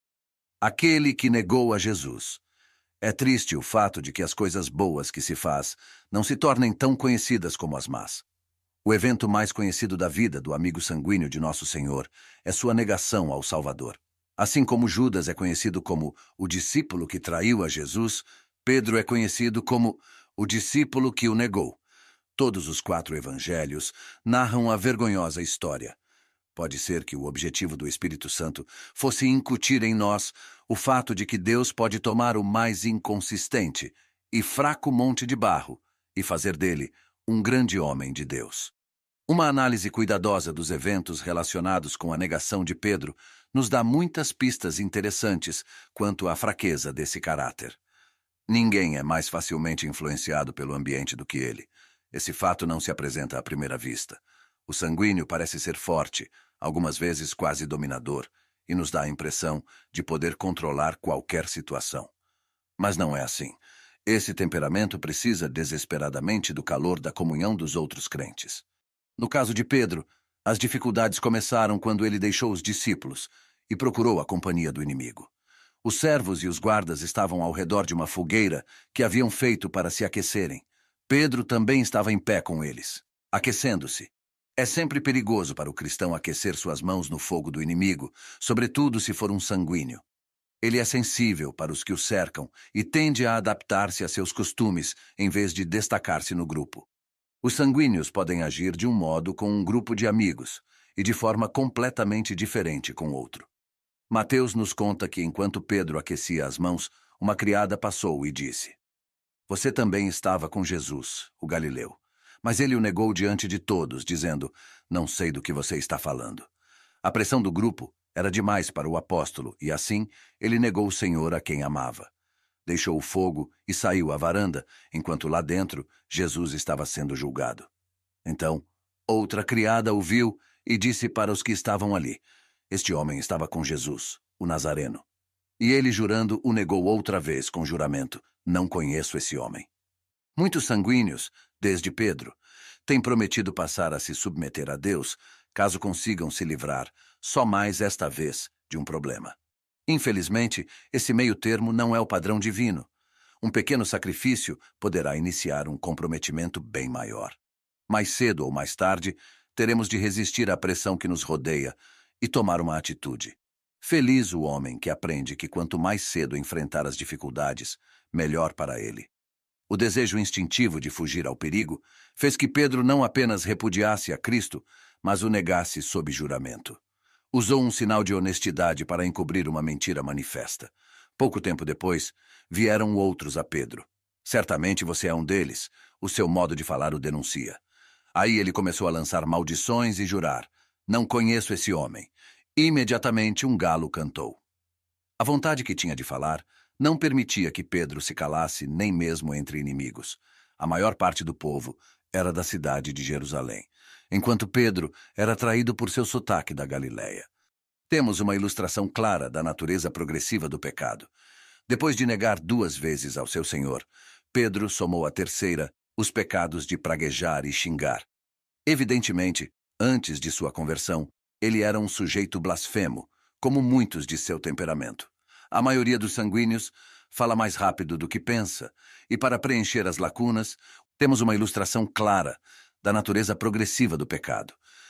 Aquele que negou a Jesus. É triste o fato de que as coisas boas que se faz não se tornem tão conhecidas como as más. O evento mais conhecido da vida do amigo sanguíneo de Nosso Senhor é sua negação ao Salvador. Assim como Judas é conhecido como o discípulo que traiu a Jesus, Pedro é conhecido como o discípulo que o negou. Todos os 4 evangelhos narram a vergonhosa história. Pode ser que o objetivo do Espírito Santo fosse incutir em nós o fato de que Deus pode tomar o mais inconsistente e fraco monte de barro e fazer dele um grande homem de Deus. Uma análise cuidadosa dos eventos relacionados com a negação de Pedro nos dá muitas pistas interessantes quanto à fraqueza desse caráter. Ninguém é mais facilmente influenciado pelo ambiente do que ele. Esse fato não se apresenta à primeira vista. O sanguíneo parece ser forte, algumas vezes quase dominador, e nos dá a impressão de poder controlar qualquer situação. Mas não é assim. Esse temperamento precisa desesperadamente do calor da comunhão dos outros crentes. No caso de Pedro, as dificuldades começaram quando ele deixou os discípulos e procurou a companhia do inimigo. Os servos e os guardas estavam ao redor de uma fogueira que haviam feito para se aquecerem. Pedro também estava em pé com eles, aquecendo-se. É sempre perigoso para o cristão aquecer suas mãos no fogo do inimigo, sobretudo se for um sanguíneo. Ele é sensível para os que o cercam e tende a adaptar-se a seus costumes em vez de destacar-se no grupo. Os sanguíneos podem agir de um modo com um grupo de amigos e de forma completamente diferente com outro. Mateus nos conta que enquanto Pedro aquecia as mãos, uma criada passou e disse: "Você também estava com Jesus, o Galileu." Mas ele o negou diante de todos, dizendo: "Não sei do que você está falando." A pressão do grupo era demais para o apóstolo e, assim, ele negou o Senhor a quem amava. Deixou o fogo e saiu à varanda, enquanto lá dentro Jesus estava sendo julgado. Então, outra criada o viu e disse para os que estavam ali: "Este homem estava com Jesus, o Nazareno." E ele, jurando, o negou outra vez com juramento: "Não conheço esse homem." Muitos sanguíneos, desde Pedro, têm prometido passar a se submeter a Deus, caso consigam se livrar, só mais esta vez, de um problema. Infelizmente, esse meio-termo não é o padrão divino. Um pequeno sacrifício poderá iniciar um comprometimento bem maior. Mais cedo ou mais tarde, teremos de resistir à pressão que nos rodeia e tomar uma atitude. Feliz o homem que aprende que quanto mais cedo enfrentar as dificuldades, melhor para ele. O desejo instintivo de fugir ao perigo fez que Pedro não apenas repudiasse a Cristo, mas o negasse sob juramento. Usou um sinal de honestidade para encobrir uma mentira manifesta. Pouco tempo depois, vieram outros a Pedro. "Certamente você é um deles", o seu modo de falar o denuncia. Aí ele começou a lançar maldições e jurar: "Não conheço esse homem." Imediatamente um galo cantou. A vontade que tinha de falar não permitia que Pedro se calasse nem mesmo entre inimigos. A maior parte do povo era da cidade de Jerusalém, enquanto Pedro era atraído por seu sotaque da Galiléia. Temos uma ilustração clara da natureza progressiva do pecado. Depois de negar 2 vezes ao seu Senhor, Pedro somou a terceira os pecados de praguejar e xingar. Evidentemente, antes de sua conversão, ele era um sujeito blasfemo, como muitos de seu temperamento. A maioria dos sanguíneos fala mais rápido do que pensa, e para preencher as lacunas, temos uma ilustração clara da natureza progressiva do pecado.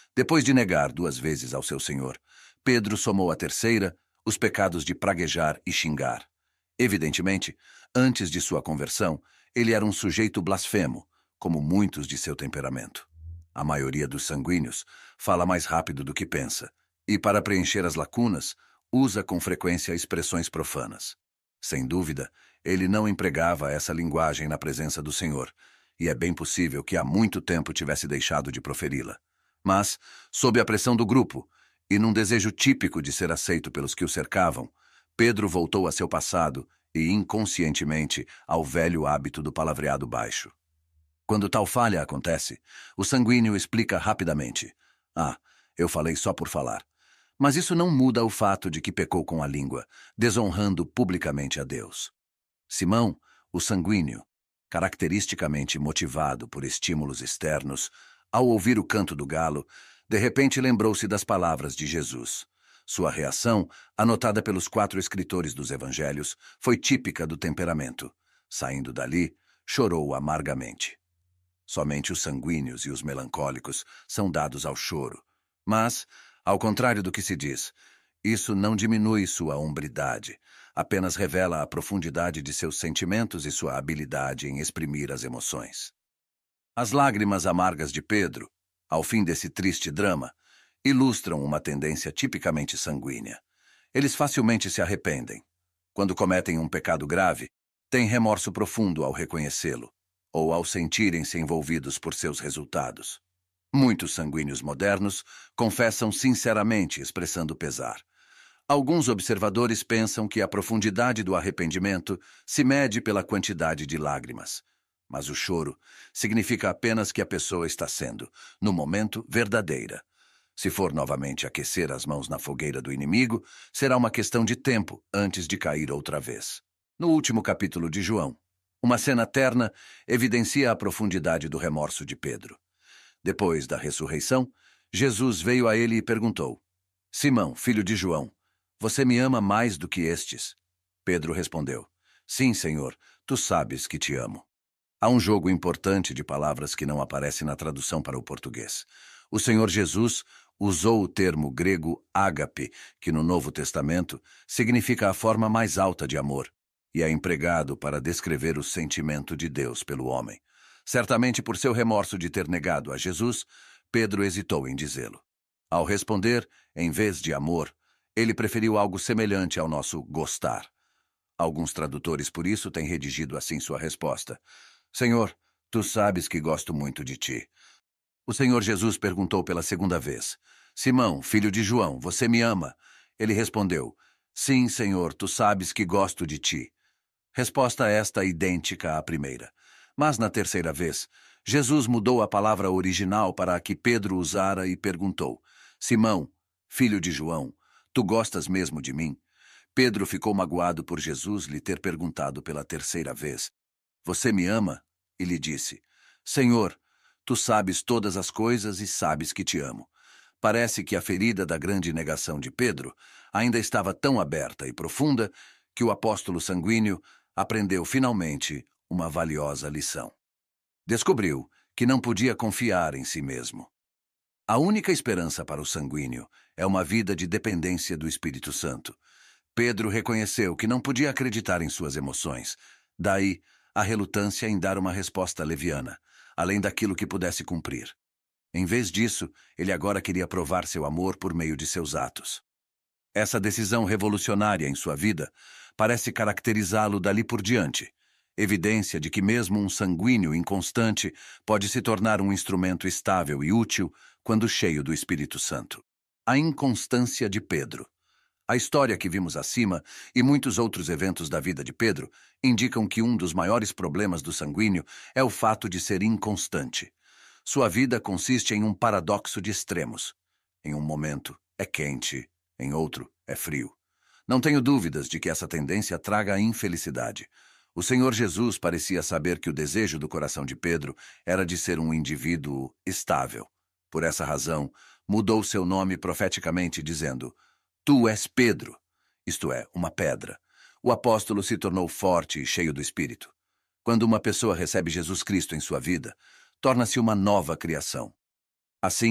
Depois de negar 2 vezes ao seu Senhor, Pedro somou a terceira, os pecados de praguejar e xingar. Evidentemente, antes de sua conversão, ele era um sujeito blasfemo, como muitos de seu temperamento. A maioria dos sanguíneos fala mais rápido do que pensa, e para preencher as lacunas, usa com frequência expressões profanas. Sem dúvida, ele não empregava essa linguagem na presença do Senhor, e é bem possível que há muito tempo tivesse deixado de proferi-la. Mas, sob a pressão do grupo, e num desejo típico de ser aceito pelos que o cercavam, Pedro voltou a seu passado e, inconscientemente, ao velho hábito do palavreado baixo. Quando tal falha acontece, o sanguíneo explica rapidamente: "Ah, eu falei só por falar." Mas isso não muda o fato de que pecou com a língua, desonrando publicamente a Deus. Simão, o sanguíneo, caracteristicamente motivado por estímulos externos, ao ouvir o canto do galo, de repente lembrou-se das palavras de Jesus. Sua reação, anotada pelos 4 escritores dos evangelhos, foi típica do temperamento. Saindo dali, chorou amargamente. Somente os sanguíneos e os melancólicos são dados ao choro. Mas, ao contrário do que se diz, isso não diminui sua hombridade, apenas revela a profundidade de seus sentimentos e sua habilidade em exprimir as emoções. As lágrimas amargas de Pedro, ao fim desse triste drama, ilustram uma tendência tipicamente sanguínea. Eles facilmente se arrependem. Quando cometem um pecado grave, têm remorso profundo ao reconhecê-lo, ou ao sentirem-se envolvidos por seus resultados. Muitos sanguíneos modernos confessam sinceramente, expressando pesar. Alguns observadores pensam que a profundidade do arrependimento se mede pela quantidade de lágrimas. Mas o choro significa apenas que a pessoa está sendo, no momento, verdadeira. Se for novamente aquecer as mãos na fogueira do inimigo, será uma questão de tempo antes de cair outra vez. No último capítulo de João, uma cena terna evidencia a profundidade do remorso de Pedro. Depois da ressurreição, Jesus veio a ele e perguntou: "Simão, filho de João, você me ama mais do que estes?" Pedro respondeu: "Sim, Senhor, tu sabes que te amo." Há um jogo importante de palavras que não aparece na tradução para o português. O Senhor Jesus usou o termo grego ágape, que no Novo Testamento significa a forma mais alta de amor, e é empregado para descrever o sentimento de Deus pelo homem. Certamente por seu remorso de ter negado a Jesus, Pedro hesitou em dizê-lo. Ao responder, em vez de amor, ele preferiu algo semelhante ao nosso gostar. Alguns tradutores, por isso, têm redigido assim sua resposta: "Senhor, tu sabes que gosto muito de ti." O Senhor Jesus perguntou pela segunda vez: "Simão, filho de João, você me ama?" Ele respondeu: "Sim, Senhor, tu sabes que gosto de ti." Resposta esta idêntica à primeira. Mas na terceira vez, Jesus mudou a palavra original para a que Pedro usara e perguntou: "Simão, filho de João, tu gostas mesmo de mim?" Pedro ficou magoado por Jesus lhe ter perguntado pela terceira vez: "Você me ama?" E lhe disse: "Senhor, tu sabes todas as coisas e sabes que te amo." Parece que a ferida da grande negação de Pedro ainda estava tão aberta e profunda que o apóstolo sanguíneo aprendeu finalmente uma valiosa lição. Descobriu que não podia confiar em si mesmo. A única esperança para o sanguíneo é uma vida de dependência do Espírito Santo. Pedro reconheceu que não podia acreditar em suas emoções. Daí, a relutância em dar uma resposta leviana, além daquilo que pudesse cumprir. Em vez disso, ele agora queria provar seu amor por meio de seus atos. Essa decisão revolucionária em sua vida parece caracterizá-lo dali por diante, evidência de que mesmo um sanguíneo inconstante pode se tornar um instrumento estável e útil quando cheio do Espírito Santo. A inconstância de Pedro. A história que vimos acima e muitos outros eventos da vida de Pedro indicam que um dos maiores problemas do sanguíneo é o fato de ser inconstante. Sua vida consiste em um paradoxo de extremos. Em um momento é quente, em outro é frio. Não tenho dúvidas de que essa tendência traga a infelicidade. O Senhor Jesus parecia saber que o desejo do coração de Pedro era de ser um indivíduo estável. Por essa razão, mudou seu nome profeticamente, dizendo: "Tu és Pedro", isto é, uma pedra. O apóstolo se tornou forte e cheio do Espírito. Quando uma pessoa recebe Jesus Cristo em sua vida, torna-se uma nova criação. Assim,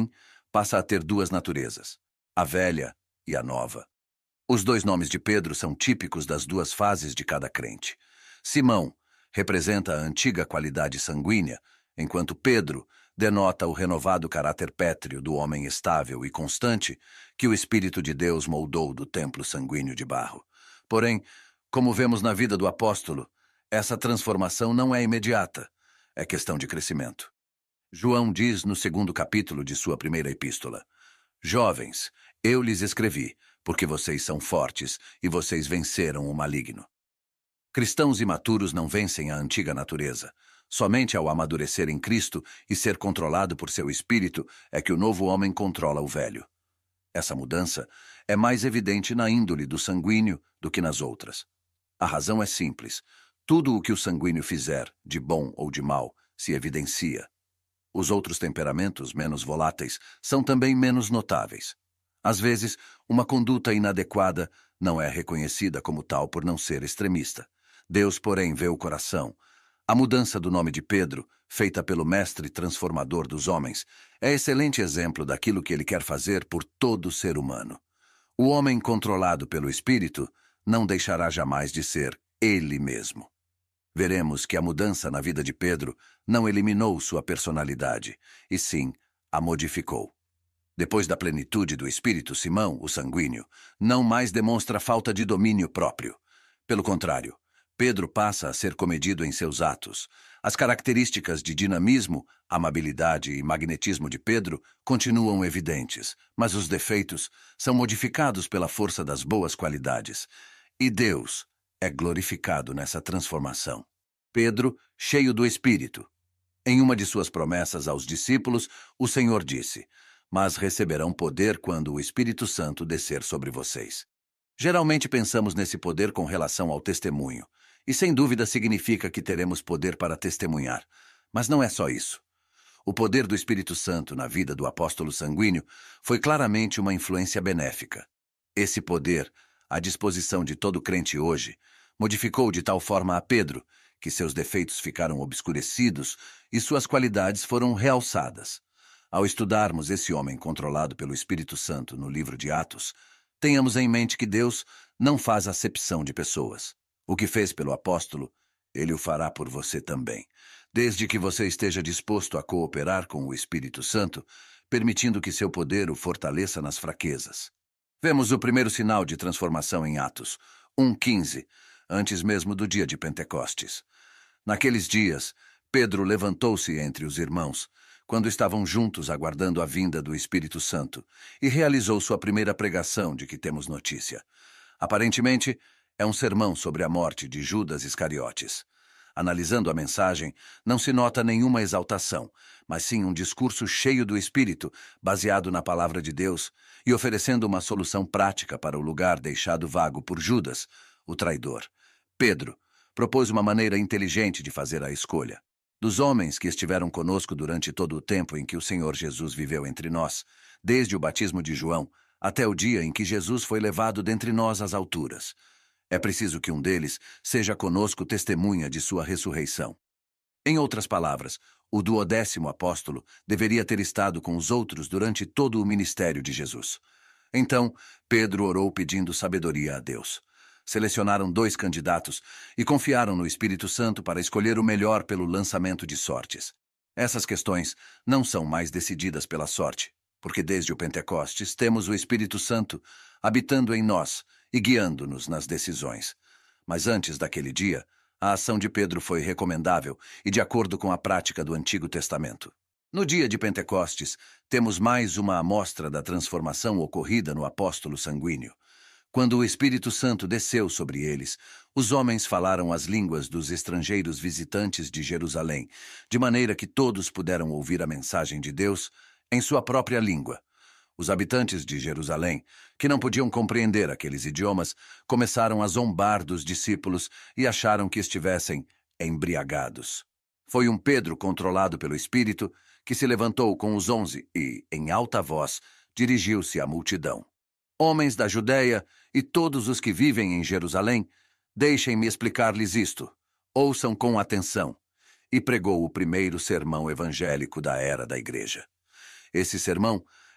passa a ter duas naturezas, a velha e a nova. Os dois nomes de Pedro são típicos das duas fases de cada crente. Simão representa a antiga qualidade sanguínea, enquanto Pedro denota o renovado caráter pétreo do homem estável e constante que o Espírito de Deus moldou do templo sanguíneo de barro. Porém, como vemos na vida do apóstolo, essa transformação não é imediata, é questão de crescimento. João diz no 2º capítulo de sua primeira epístola: Jovens, eu lhes escrevi, porque vocês são fortes e vocês venceram o maligno. Cristãos imaturos não vencem a antiga natureza. Somente ao amadurecer em Cristo e ser controlado por seu Espírito é que o novo homem controla o velho. Essa mudança é mais evidente na índole do sanguíneo do que nas outras. A razão é simples. Tudo o que o sanguíneo fizer, de bom ou de mal, se evidencia. Os outros temperamentos menos voláteis são também menos notáveis. Às vezes, uma conduta inadequada não é reconhecida como tal por não ser extremista. Deus, porém, vê o coração. A mudança do nome de Pedro, feita pelo Mestre Transformador dos homens, é excelente exemplo daquilo que ele quer fazer por todo ser humano. O homem controlado pelo Espírito não deixará jamais de ser ele mesmo. Veremos que a mudança na vida de Pedro não eliminou sua personalidade, e sim a modificou. Depois da plenitude do Espírito, Simão, o sanguíneo, não mais demonstra falta de domínio próprio. Pelo contrário, Pedro passa a ser comedido em seus atos. As características de dinamismo, amabilidade e magnetismo de Pedro continuam evidentes, mas os defeitos são modificados pela força das boas qualidades. E Deus é glorificado nessa transformação. Pedro, cheio do Espírito. Em uma de suas promessas aos discípulos, o Senhor disse: Mas receberão poder quando o Espírito Santo descer sobre vocês. Geralmente pensamos nesse poder com relação ao testemunho. E sem dúvida significa que teremos poder para testemunhar. Mas não é só isso. O poder do Espírito Santo na vida do apóstolo sanguíneo foi claramente uma influência benéfica. Esse poder, à disposição de todo crente hoje, modificou de tal forma a Pedro que seus defeitos ficaram obscurecidos e suas qualidades foram realçadas. Ao estudarmos esse homem controlado pelo Espírito Santo no livro de Atos, tenhamos em mente que Deus não faz acepção de pessoas. O que fez pelo apóstolo, ele o fará por você também, desde que você esteja disposto a cooperar com o Espírito Santo, permitindo que seu poder o fortaleça nas fraquezas. Vemos o primeiro sinal de transformação em Atos 1:15, antes mesmo do dia de Pentecostes. Naqueles dias, Pedro levantou-se entre os irmãos, quando estavam juntos aguardando a vinda do Espírito Santo, e realizou sua primeira pregação de que temos notícia. Aparentemente, é um sermão sobre a morte de Judas Iscariotes. Analisando a mensagem, não se nota nenhuma exaltação, mas sim um discurso cheio do Espírito, baseado na palavra de Deus e oferecendo uma solução prática para o lugar deixado vago por Judas, o traidor. Pedro propôs uma maneira inteligente de fazer a escolha. Dos homens que estiveram conosco durante todo o tempo em que o Senhor Jesus viveu entre nós, desde o batismo de João até o dia em que Jesus foi levado dentre nós às alturas, é preciso que um deles seja conosco testemunha de sua ressurreição. Em outras palavras, o 12º apóstolo deveria ter estado com os outros durante todo o ministério de Jesus. Então, Pedro orou pedindo sabedoria a Deus. Selecionaram 2 candidatos e confiaram no Espírito Santo para escolher o melhor pelo lançamento de sortes. Essas questões não são mais decididas pela sorte, porque desde o Pentecostes temos o Espírito Santo habitando em nós e guiando-nos nas decisões. Mas antes daquele dia, a ação de Pedro foi recomendável e de acordo com a prática do Antigo Testamento. No dia de Pentecostes, temos mais uma amostra da transformação ocorrida no apóstolo sanguíneo. Quando o Espírito Santo desceu sobre eles, os homens falaram as línguas dos estrangeiros visitantes de Jerusalém, de maneira que todos puderam ouvir a mensagem de Deus em sua própria língua. Os habitantes de Jerusalém, que não podiam compreender aqueles idiomas, começaram a zombar dos discípulos e acharam que estivessem embriagados. Foi um Pedro controlado pelo Espírito que se levantou com os 11 e, em alta voz, dirigiu-se à multidão. Homens da Judéia e todos os que vivem em Jerusalém, deixem-me explicar-lhes isto. Ouçam com atenção. E pregou o primeiro sermão evangélico da era da igreja. Esse sermão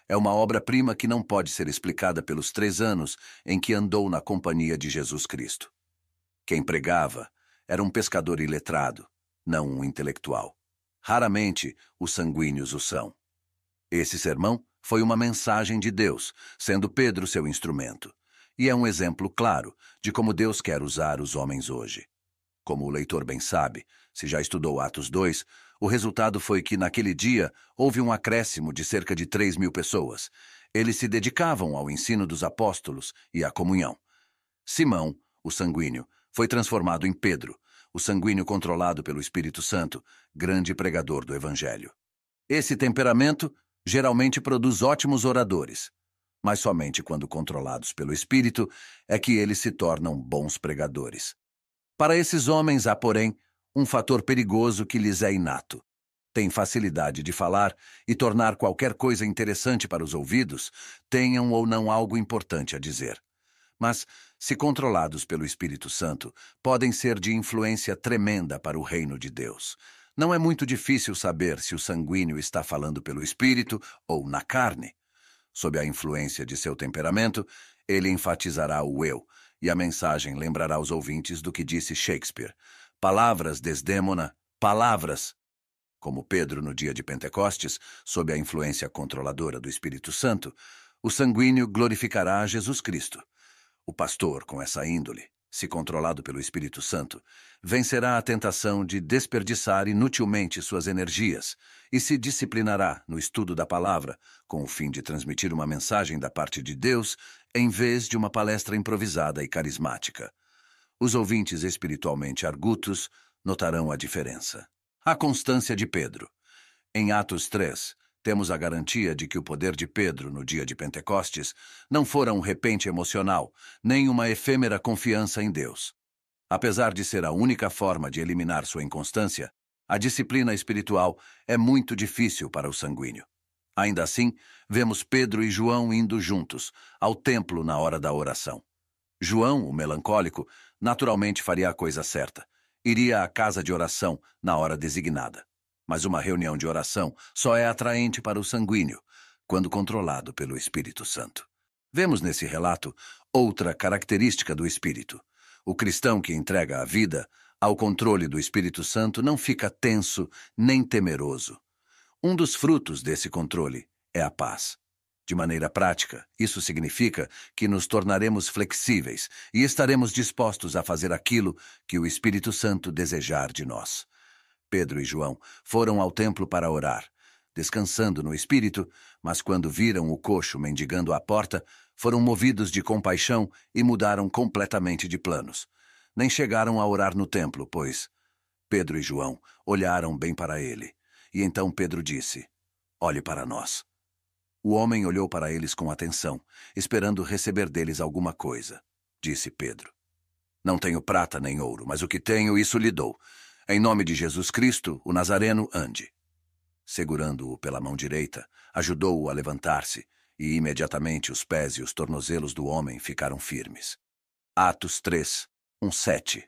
É uma obra-prima que não pode ser explicada pelos 3 anos em que andou na companhia de Jesus Cristo. Quem pregava era um pescador iletrado, não um intelectual. Raramente os sanguíneos o são. Esse sermão foi uma mensagem de Deus, sendo Pedro seu instrumento. E é um exemplo claro de como Deus quer usar os homens hoje. Como o leitor bem sabe, se já estudou Atos 2, o resultado foi que naquele dia houve um acréscimo de cerca de 3.000 pessoas. Eles se dedicavam ao ensino dos apóstolos e à comunhão. Simão, o sanguíneo, foi transformado em Pedro, o sanguíneo controlado pelo Espírito Santo, grande pregador do Evangelho. Esse temperamento geralmente produz ótimos oradores, mas somente quando controlados pelo Espírito é que eles se tornam bons pregadores. Para esses homens há, porém, um fator perigoso que lhes é inato. Têm facilidade de falar e tornar qualquer coisa interessante para os ouvidos, tenham ou não algo importante a dizer. Mas, se controlados pelo Espírito Santo, podem ser de influência tremenda para o reino de Deus. Não é muito difícil saber se o sanguíneo está falando pelo Espírito ou na carne. Sob a influência de seu temperamento, ele enfatizará o eu, e a mensagem lembrará os ouvintes do que disse Shakespeare. Palavras, Desdémona, palavras! Como Pedro no dia de Pentecostes, sob a influência controladora do Espírito Santo, o sanguíneo glorificará a Jesus Cristo. O pastor, com essa índole, se controlado pelo Espírito Santo, vencerá a tentação de desperdiçar inutilmente suas energias e se disciplinará no estudo da palavra, com o fim de transmitir uma mensagem da parte de Deus em vez de uma palestra improvisada e carismática. Os ouvintes espiritualmente argutos notarão a diferença. A constância de Pedro. Em Atos 3, temos a garantia de que o poder de Pedro no dia de Pentecostes não fora um repente emocional, nem uma efêmera confiança em Deus. Apesar de ser a única forma de eliminar sua inconstância, a disciplina espiritual é muito difícil para o sanguíneo. Ainda assim, vemos Pedro e João indo juntos ao templo na hora da oração. João, o melancólico, naturalmente faria a coisa certa. Iria à casa de oração na hora designada. Mas uma reunião de oração só é atraente para o sanguíneo, quando controlado pelo Espírito Santo. Vemos nesse relato outra característica do Espírito. O cristão que entrega a vida ao controle do Espírito Santo não fica tenso nem temeroso. Um dos frutos desse controle é a paz. De maneira prática, isso significa que nos tornaremos flexíveis e estaremos dispostos a fazer aquilo que o Espírito Santo desejar de nós. Pedro e João foram ao templo para orar, descansando no espírito, mas quando viram o coxo mendigando à porta, foram movidos de compaixão e mudaram completamente de planos. Nem chegaram a orar no templo, pois Pedro e João olharam bem para ele. E então Pedro disse: "Olhe para nós." O homem olhou para eles com atenção, esperando receber deles alguma coisa. Disse Pedro: "Não tenho prata nem ouro, mas o que tenho, isso lhe dou. Em nome de Jesus Cristo, o Nazareno, ande." Segurando-o pela mão direita, ajudou-o a levantar-se, e imediatamente os pés e os tornozelos do homem ficaram firmes. Atos 3, 1-7.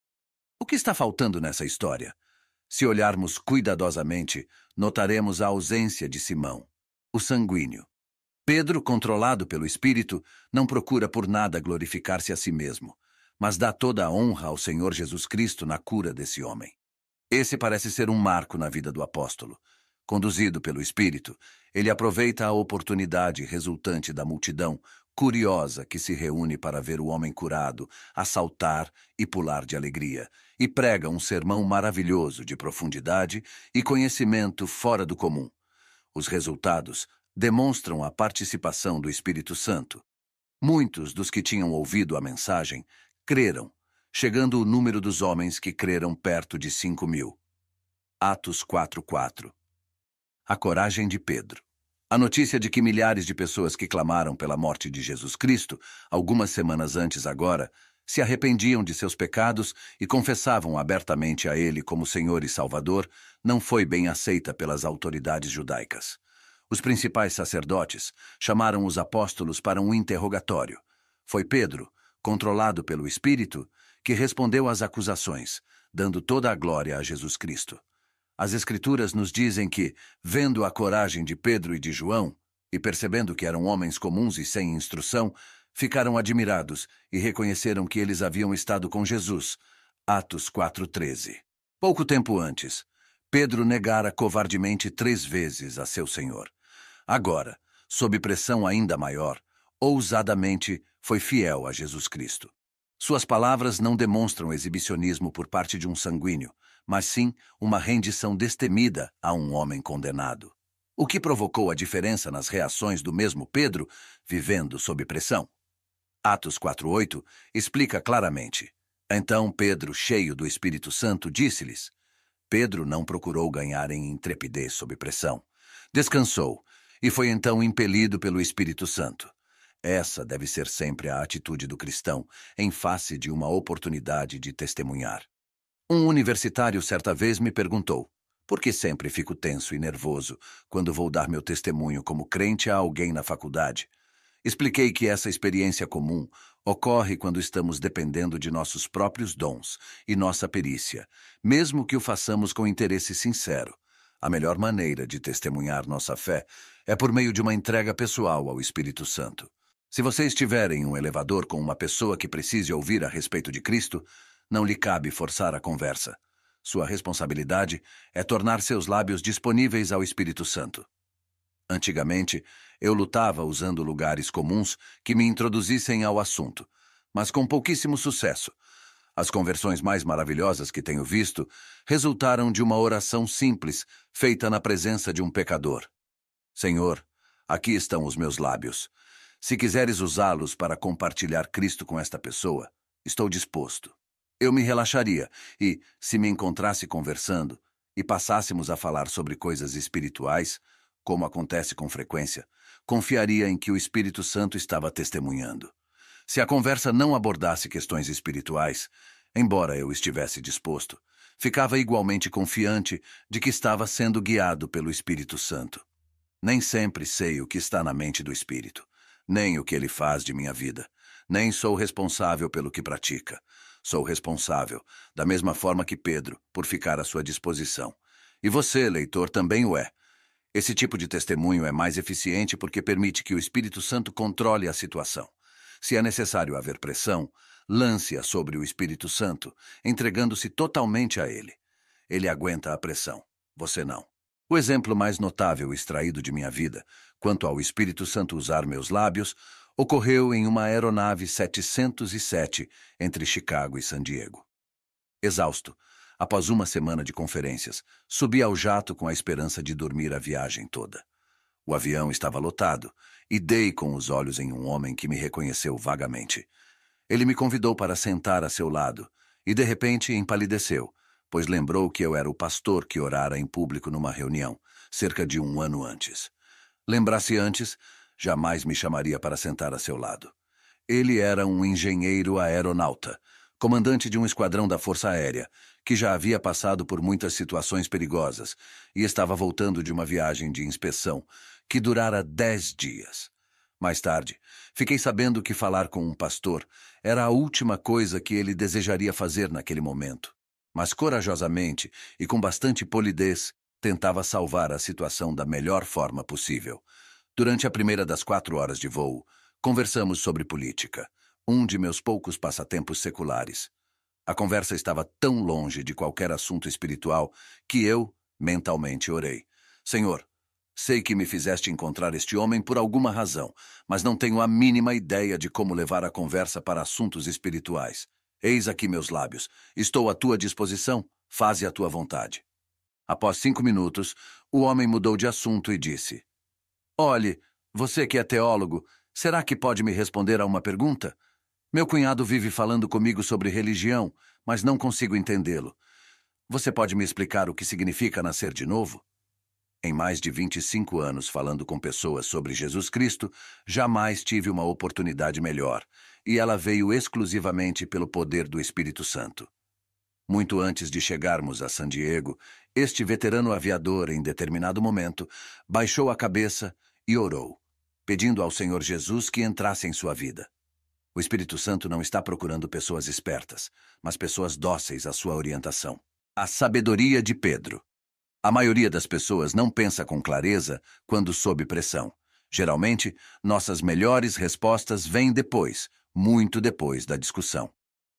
O que está faltando nessa história? Se olharmos cuidadosamente, notaremos a ausência de Simão, o sanguíneo. Pedro, controlado pelo Espírito, não procura por nada glorificar-se a si mesmo, mas dá toda a honra ao Senhor Jesus Cristo na cura desse homem. Esse parece ser um marco na vida do apóstolo. Conduzido pelo Espírito, ele aproveita a oportunidade resultante da multidão curiosa que se reúne para ver o homem curado, a saltar e pular de alegria, e prega um sermão maravilhoso de profundidade e conhecimento fora do comum. Os resultados demonstram a participação do Espírito Santo. Muitos dos que tinham ouvido a mensagem creram, chegando o número dos homens que creram perto de 5.000. Atos 4:4. A coragem de Pedro. A notícia de que milhares de pessoas que clamaram pela morte de Jesus Cristo, algumas semanas antes agora, se arrependiam de seus pecados e confessavam abertamente a ele como Senhor e Salvador, não foi bem aceita pelas autoridades judaicas. Os principais sacerdotes chamaram os apóstolos para um interrogatório. Foi Pedro, controlado pelo Espírito, que respondeu às acusações, dando toda a glória a Jesus Cristo. As Escrituras nos dizem que, vendo a coragem de Pedro e de João, E percebendo que eram homens comuns e sem instrução, ficaram admirados e reconheceram que eles haviam estado com Jesus. Atos 4:13. Pouco tempo antes, Pedro negara covardemente 3 vezes a seu Senhor. Agora, sob pressão ainda maior, ousadamente foi fiel a Jesus Cristo. Suas palavras não demonstram exibicionismo por parte de um sanguíneo, mas sim uma rendição destemida a um homem condenado. O que provocou a diferença nas reações do mesmo Pedro, vivendo sob pressão? Atos 4:8 explica claramente. Então Pedro, cheio do Espírito Santo, disse-lhes: Pedro não procurou ganhar em intrepidez sob pressão. Descansou e foi então impelido pelo Espírito Santo. Essa deve ser sempre a atitude do cristão em face de uma oportunidade de testemunhar. Um universitário certa vez me perguntou: por que sempre fico tenso e nervoso quando vou dar meu testemunho como crente a alguém na faculdade? Expliquei que essa experiência comum ocorre quando estamos dependendo de nossos próprios dons e nossa perícia, mesmo que o façamos com interesse sincero. A melhor maneira de testemunhar nossa fé é por meio de uma entrega pessoal ao Espírito Santo. Se você estiver em um elevador com uma pessoa que precise ouvir a respeito de Cristo, não lhe cabe forçar a conversa. Sua responsabilidade é tornar seus lábios disponíveis ao Espírito Santo. Antigamente, eu lutava usando lugares comuns que me introduzissem ao assunto, mas com pouquíssimo sucesso. As conversões mais maravilhosas que tenho visto resultaram de uma oração simples, feita na presença de um pecador. Senhor, aqui estão os meus lábios. Se quiseres usá-los para compartilhar Cristo com esta pessoa, estou disposto. Eu me relaxaria e, se me encontrasse conversando e passássemos a falar sobre coisas espirituais, como acontece com frequência, confiaria em que o Espírito Santo estava testemunhando. Se a conversa não abordasse questões espirituais, embora eu estivesse disposto, ficava igualmente confiante de que estava sendo guiado pelo Espírito Santo. Nem sempre sei o que está na mente do Espírito, nem o que ele faz de minha vida, nem sou responsável pelo que pratica. Sou responsável, da mesma forma que Pedro, por ficar à sua disposição. E você, leitor, também o é. Esse tipo de testemunho é mais eficiente porque permite que o Espírito Santo controle a situação. Se é necessário haver pressão, lance-a sobre o Espírito Santo, entregando-se totalmente a ele. Ele aguenta a pressão, você não. O exemplo mais notável extraído de minha vida, quanto ao Espírito Santo usar meus lábios, ocorreu em uma aeronave 707 entre Chicago e San Diego. Exausto, após uma semana de conferências, subi ao jato com a esperança de dormir a viagem toda. O avião estava lotado e dei com os olhos em um homem que me reconheceu vagamente. Ele me convidou para sentar a seu lado e, de repente, empalideceu, pois lembrou que eu era o pastor que orara em público numa reunião, cerca de 1 ano antes. Lembrasse antes, jamais me chamaria para sentar a seu lado. Ele era um engenheiro aeronauta, comandante de um esquadrão da Força Aérea, que já havia passado por muitas situações perigosas e estava voltando de uma viagem de inspeção que durara 10 dias. Mais tarde, fiquei sabendo que falar com um pastor era a última coisa que ele desejaria fazer naquele momento. Mas corajosamente e com bastante polidez, tentava salvar a situação da melhor forma possível. Durante a primeira das 4 horas de voo, conversamos sobre política, um de meus poucos passatempos seculares. A conversa estava tão longe de qualquer assunto espiritual que eu, mentalmente, orei. Senhor, sei que me fizeste encontrar este homem por alguma razão, mas não tenho a mínima ideia de como levar a conversa para assuntos espirituais. Eis aqui meus lábios. Estou à tua disposição. Faze a tua vontade. Após 5 minutos, o homem mudou de assunto e disse: Olhe, você que é teólogo, será que pode me responder a uma pergunta? Meu cunhado vive falando comigo sobre religião, mas não consigo entendê-lo. Você pode me explicar o que significa nascer de novo? Em mais de 25 anos falando com pessoas sobre Jesus Cristo, jamais tive uma oportunidade melhor, e ela veio exclusivamente pelo poder do Espírito Santo. Muito antes de chegarmos a San Diego, este veterano aviador, em determinado momento, baixou a cabeça e orou, pedindo ao Senhor Jesus que entrasse em sua vida. O Espírito Santo não está procurando pessoas espertas, mas pessoas dóceis à sua orientação. A sabedoria de Pedro. A maioria das pessoas não pensa com clareza quando sob pressão. Geralmente, nossas melhores respostas vêm depois, muito depois da discussão.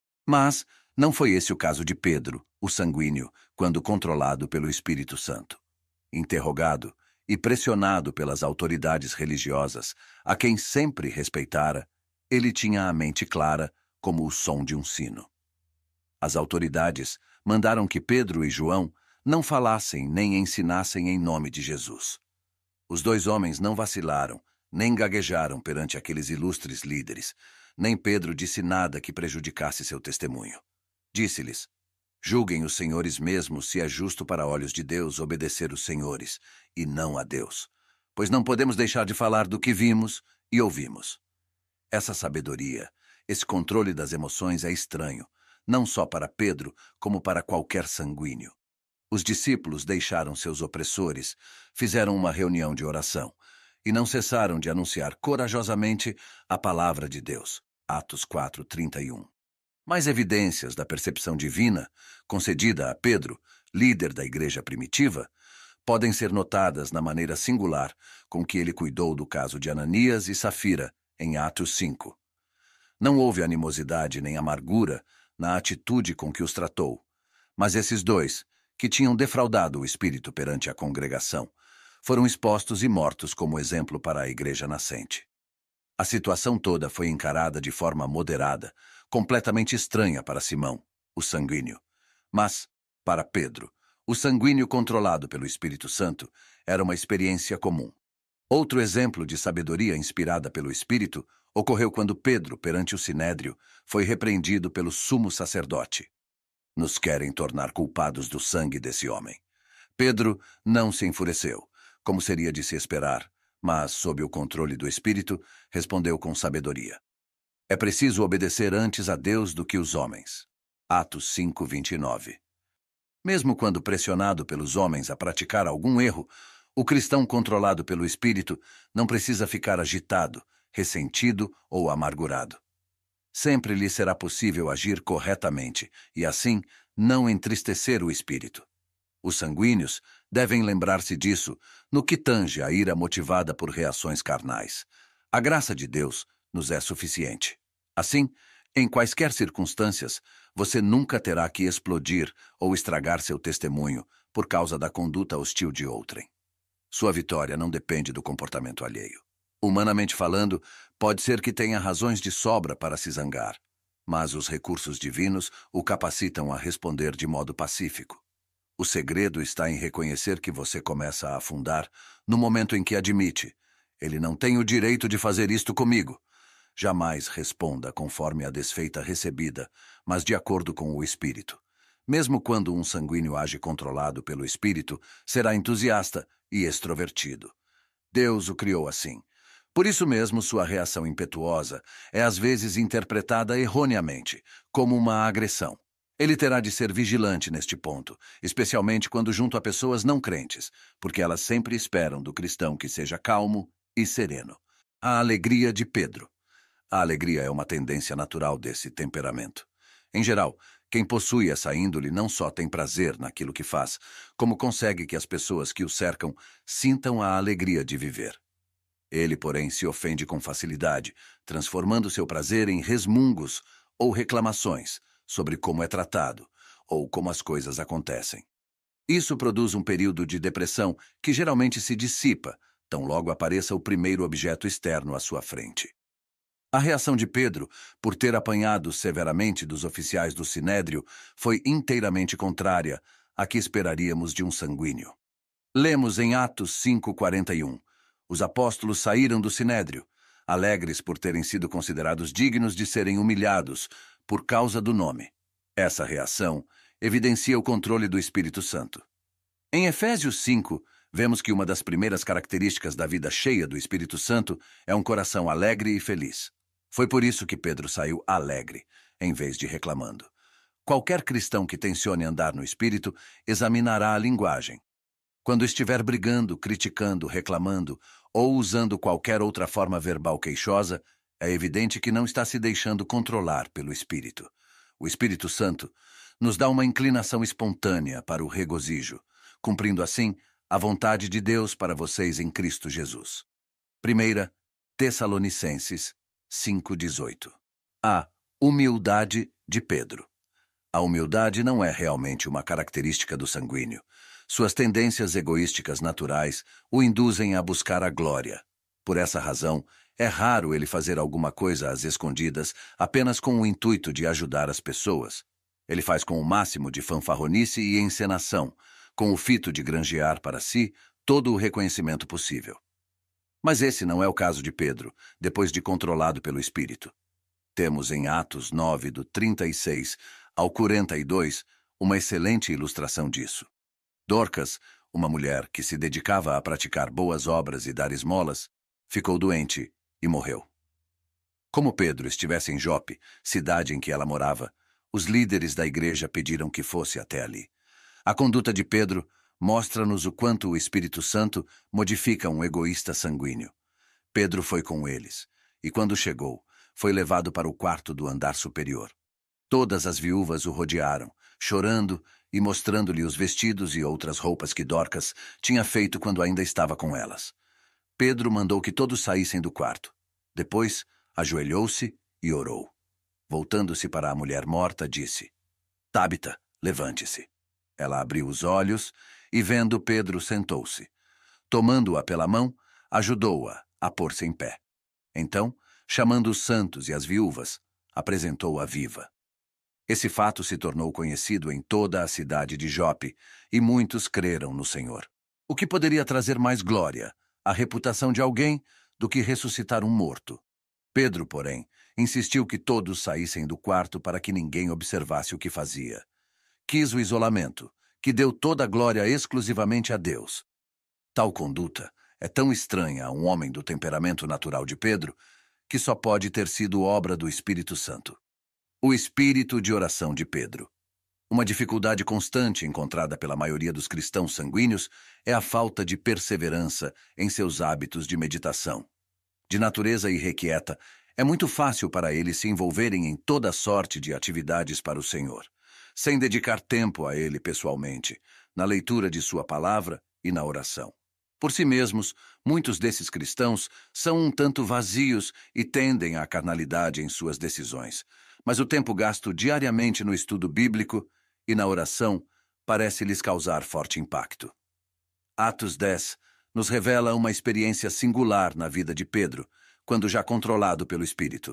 Mas não foi esse o caso de Pedro, o sanguíneo, quando controlado pelo Espírito Santo. Interrogado e pressionado pelas autoridades religiosas, a quem sempre respeitara, ele tinha a mente clara como o som de um sino. As autoridades mandaram que Pedro e João não falassem nem ensinassem em nome de Jesus. Os dois homens não vacilaram, nem gaguejaram perante aqueles ilustres líderes, nem Pedro disse nada que prejudicasse seu testemunho. Disse-lhes: julguem os senhores mesmos se é justo para olhos de Deus obedecer os senhores, e não a Deus, pois não podemos deixar de falar do que vimos e ouvimos. Essa sabedoria, esse controle das emoções é estranho, não só para Pedro, como para qualquer sanguíneo. Os discípulos deixaram seus opressores, fizeram uma reunião de oração, e não cessaram de anunciar corajosamente a palavra de Deus. Atos 4:31. Mais evidências da percepção divina, concedida a Pedro, líder da igreja primitiva, podem ser notadas na maneira singular com que ele cuidou do caso de Ananias e Safira, em Atos 5. Não houve animosidade nem amargura na atitude com que os tratou, mas esses dois, que tinham defraudado o Espírito perante a congregação, foram expostos e mortos como exemplo para a igreja nascente. A situação toda foi encarada de forma moderada, completamente estranha para Simão, o sanguíneo. Mas, para Pedro, o sanguíneo controlado pelo Espírito Santo era uma experiência comum. Outro exemplo de sabedoria inspirada pelo Espírito ocorreu quando Pedro, perante o Sinédrio, foi repreendido pelo sumo sacerdote. Nos querem tornar culpados do sangue desse homem. Pedro não se enfureceu, como seria de se esperar, mas, sob o controle do Espírito, respondeu com sabedoria. É preciso obedecer antes a Deus do que os homens. Atos 5:29. Mesmo quando pressionado pelos homens a praticar algum erro, o cristão controlado pelo Espírito não precisa ficar agitado, ressentido ou amargurado. Sempre lhe será possível agir corretamente e, assim, não entristecer o Espírito. Os sanguíneos devem lembrar-se disso no que tange a ira motivada por reações carnais. A graça de Deus nos é suficiente. Assim, em quaisquer circunstâncias, você nunca terá que explodir ou estragar seu testemunho por causa da conduta hostil de outrem. Sua vitória não depende do comportamento alheio. Humanamente falando, pode ser que tenha razões de sobra para se zangar, mas os recursos divinos o capacitam a responder de modo pacífico. O segredo está em reconhecer que você começa a afundar no momento em que admite: ele não tem o direito de fazer isto comigo. Jamais responda conforme a desfeita recebida, mas de acordo com o Espírito. Mesmo quando um sanguíneo age controlado pelo Espírito, será entusiasta e extrovertido. Deus o criou assim. Por isso mesmo, sua reação impetuosa é às vezes interpretada erroneamente, como uma agressão. Ele terá de ser vigilante neste ponto, especialmente quando junto a pessoas não crentes, porque elas sempre esperam do cristão que seja calmo e sereno. A alegria de Pedro. A alegria é uma tendência natural desse temperamento. Em geral, quem possui essa índole não só tem prazer naquilo que faz, como consegue que as pessoas que o cercam sintam a alegria de viver. Ele, porém, se ofende com facilidade, transformando seu prazer em resmungos ou reclamações sobre como é tratado ou como as coisas acontecem. Isso produz um período de depressão que geralmente se dissipa, tão logo apareça o primeiro objeto externo à sua frente. A reação de Pedro, por ter apanhado severamente dos oficiais do Sinédrio, foi inteiramente contrária à que esperaríamos de um sanguíneo. Lemos em Atos 5:41. Os apóstolos saíram do Sinédrio, alegres por terem sido considerados dignos de serem humilhados por causa do nome. Essa reação evidencia o controle do Espírito Santo. Em Efésios 5, vemos que uma das primeiras características da vida cheia do Espírito Santo é um coração alegre e feliz. Foi por isso que Pedro saiu alegre, em vez de reclamando. Qualquer cristão que tencione andar no Espírito examinará a linguagem. Quando estiver brigando, criticando, reclamando ou usando qualquer outra forma verbal queixosa, é evidente que não está se deixando controlar pelo Espírito. O Espírito Santo nos dá uma inclinação espontânea para o regozijo, cumprindo assim a vontade de Deus para vocês em Cristo Jesus. 1 Tessalonicenses 5,18. A humildade de Pedro. A humildade não é realmente uma característica do sanguíneo. Suas tendências egoísticas naturais o induzem a buscar a glória. Por essa razão, é raro ele fazer alguma coisa às escondidas apenas com o intuito de ajudar as pessoas. Ele faz com o máximo de fanfarronice e encenação, com o fito de granjear para si todo o reconhecimento possível. Mas esse não é o caso de Pedro, depois de controlado pelo Espírito. Temos em Atos 9, do 36 ao 42, uma excelente ilustração disso. Dorcas, uma mulher que se dedicava a praticar boas obras e dar esmolas, ficou doente e morreu. Como Pedro estivesse em Jope, cidade em que ela morava, os líderes da igreja pediram que fosse até ali. A conduta de Pedro mostra-nos o quanto o Espírito Santo modifica um egoísta sanguíneo. Pedro foi com eles, e quando chegou, foi levado para o quarto do andar superior. Todas as viúvas o rodearam, chorando e mostrando-lhe os vestidos e outras roupas que Dorcas tinha feito quando ainda estava com elas. Pedro mandou que todos saíssem do quarto. Depois, ajoelhou-se e orou. Voltando-se para a mulher morta, disse: Tábita, levante-se. Ela abriu os olhos e, vendo Pedro, sentou-se. Tomando-a pela mão, ajudou-a a pôr-se em pé. Então, chamando os santos e as viúvas, apresentou-a viva. Esse fato se tornou conhecido em toda a cidade de Jope, e muitos creram no Senhor. O que poderia trazer mais glória, a reputação de alguém, do que ressuscitar um morto? Pedro, porém, insistiu que todos saíssem do quarto para que ninguém observasse o que fazia. Quis o isolamento, que deu toda a glória exclusivamente a Deus. Tal conduta é tão estranha a um homem do temperamento natural de Pedro, que só pode ter sido obra do Espírito Santo. O espírito de oração de Pedro. Uma dificuldade constante encontrada pela maioria dos cristãos sanguíneos é a falta de perseverança em seus hábitos de meditação. De natureza irrequieta, é muito fácil para eles se envolverem em toda sorte de atividades para o Senhor, sem dedicar tempo a Ele pessoalmente, na leitura de sua palavra e na oração. Por si mesmos, muitos desses cristãos são um tanto vazios e tendem à carnalidade em suas decisões, mas o tempo gasto diariamente no estudo bíblico e na oração parece lhes causar forte impacto. Atos 10 nos revela uma experiência singular na vida de Pedro, quando já controlado pelo Espírito.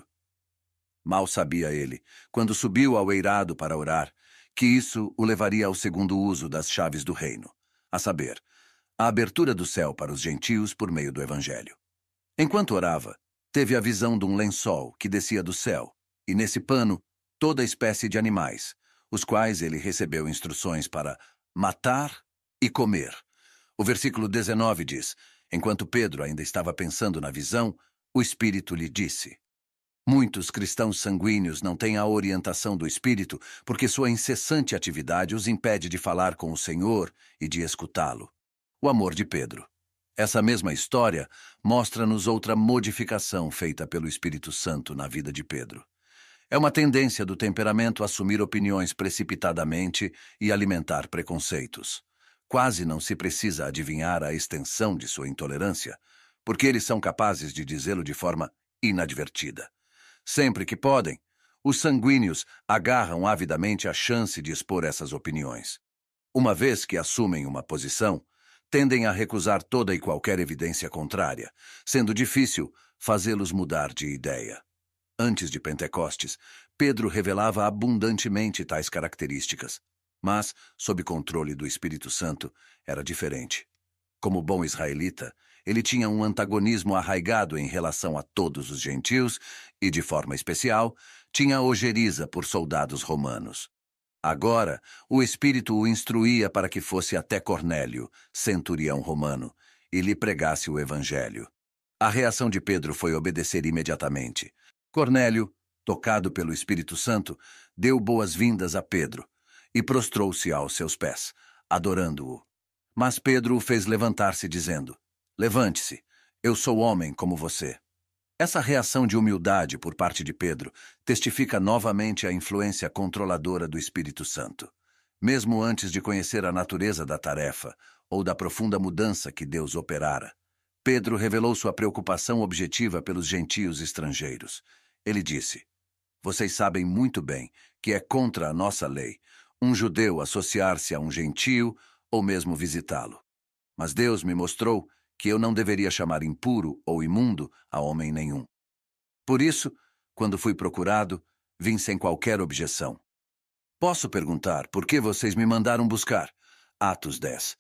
Mal sabia ele, quando subiu ao eirado para orar, que isso o levaria ao segundo uso das chaves do reino, a saber, a abertura do céu para os gentios por meio do Evangelho. Enquanto orava, teve a visão de um lençol que descia do céu, e nesse pano, toda espécie de animais, os quais ele recebeu instruções para matar e comer. O versículo 19 diz: enquanto Pedro ainda estava pensando na visão, o Espírito lhe disse. Muitos cristãos sanguíneos não têm a orientação do Espírito porque sua incessante atividade os impede de falar com o Senhor e de escutá-lo. O amor de Pedro. Essa mesma história mostra-nos outra modificação feita pelo Espírito Santo na vida de Pedro. É uma tendência do temperamento assumir opiniões precipitadamente e alimentar preconceitos. Quase não se precisa adivinhar a extensão de sua intolerância, porque eles são capazes de dizê-lo de forma inadvertida. Sempre que podem, os sanguíneos agarram avidamente a chance de expor essas opiniões. Uma vez que assumem uma posição, tendem a recusar toda e qualquer evidência contrária, sendo difícil fazê-los mudar de ideia. Antes de Pentecostes, Pedro revelava abundantemente tais características, mas, sob controle do Espírito Santo, era diferente. Como bom israelita, ele tinha um antagonismo arraigado em relação a todos os gentios e, de forma especial, tinha ojeriza por soldados romanos. Agora, o Espírito o instruía para que fosse até Cornélio, centurião romano, e lhe pregasse o Evangelho. A reação de Pedro foi obedecer imediatamente. Cornélio, tocado pelo Espírito Santo, deu boas-vindas a Pedro e prostrou-se aos seus pés, adorando-o. Mas Pedro o fez levantar-se, dizendo: levante-se, eu sou homem como você. Essa reação de humildade por parte de Pedro testifica novamente a influência controladora do Espírito Santo. Mesmo antes de conhecer a natureza da tarefa ou da profunda mudança que Deus operara, Pedro revelou sua preocupação objetiva pelos gentios estrangeiros. Ele disse: Vocês sabem muito bem que é contra a nossa lei um judeu associar-se a um gentio ou mesmo visitá-lo. Mas Deus me mostrou que eu não deveria chamar impuro ou imundo a homem nenhum. Por isso, quando fui procurado, vim sem qualquer objeção. Posso perguntar por que vocês me mandaram buscar? Atos 10,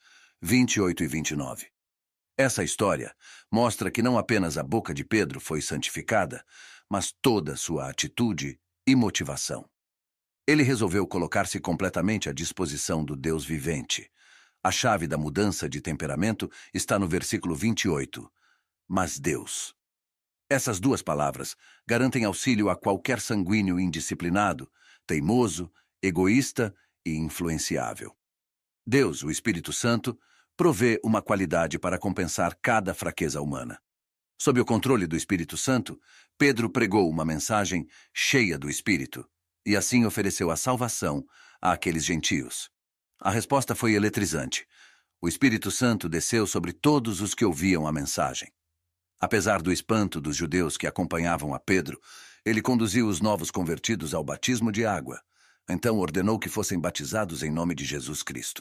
28 e 29. Essa história mostra que não apenas a boca de Pedro foi santificada, mas toda sua atitude e motivação. Ele resolveu colocar-se completamente à disposição do Deus vivente. A chave da mudança de temperamento está no versículo 28. Mas Deus. Essas duas palavras garantem auxílio a qualquer sanguíneo indisciplinado, teimoso, egoísta e influenciável. Deus, o Espírito Santo, provê uma qualidade para compensar cada fraqueza humana. Sob o controle do Espírito Santo, Pedro pregou uma mensagem cheia do Espírito e assim ofereceu a salvação àqueles gentios. A resposta foi eletrizante. O Espírito Santo desceu sobre todos os que ouviam a mensagem. Apesar do espanto dos judeus que acompanhavam a Pedro, ele conduziu os novos convertidos ao batismo de água. Então ordenou que fossem batizados em nome de Jesus Cristo.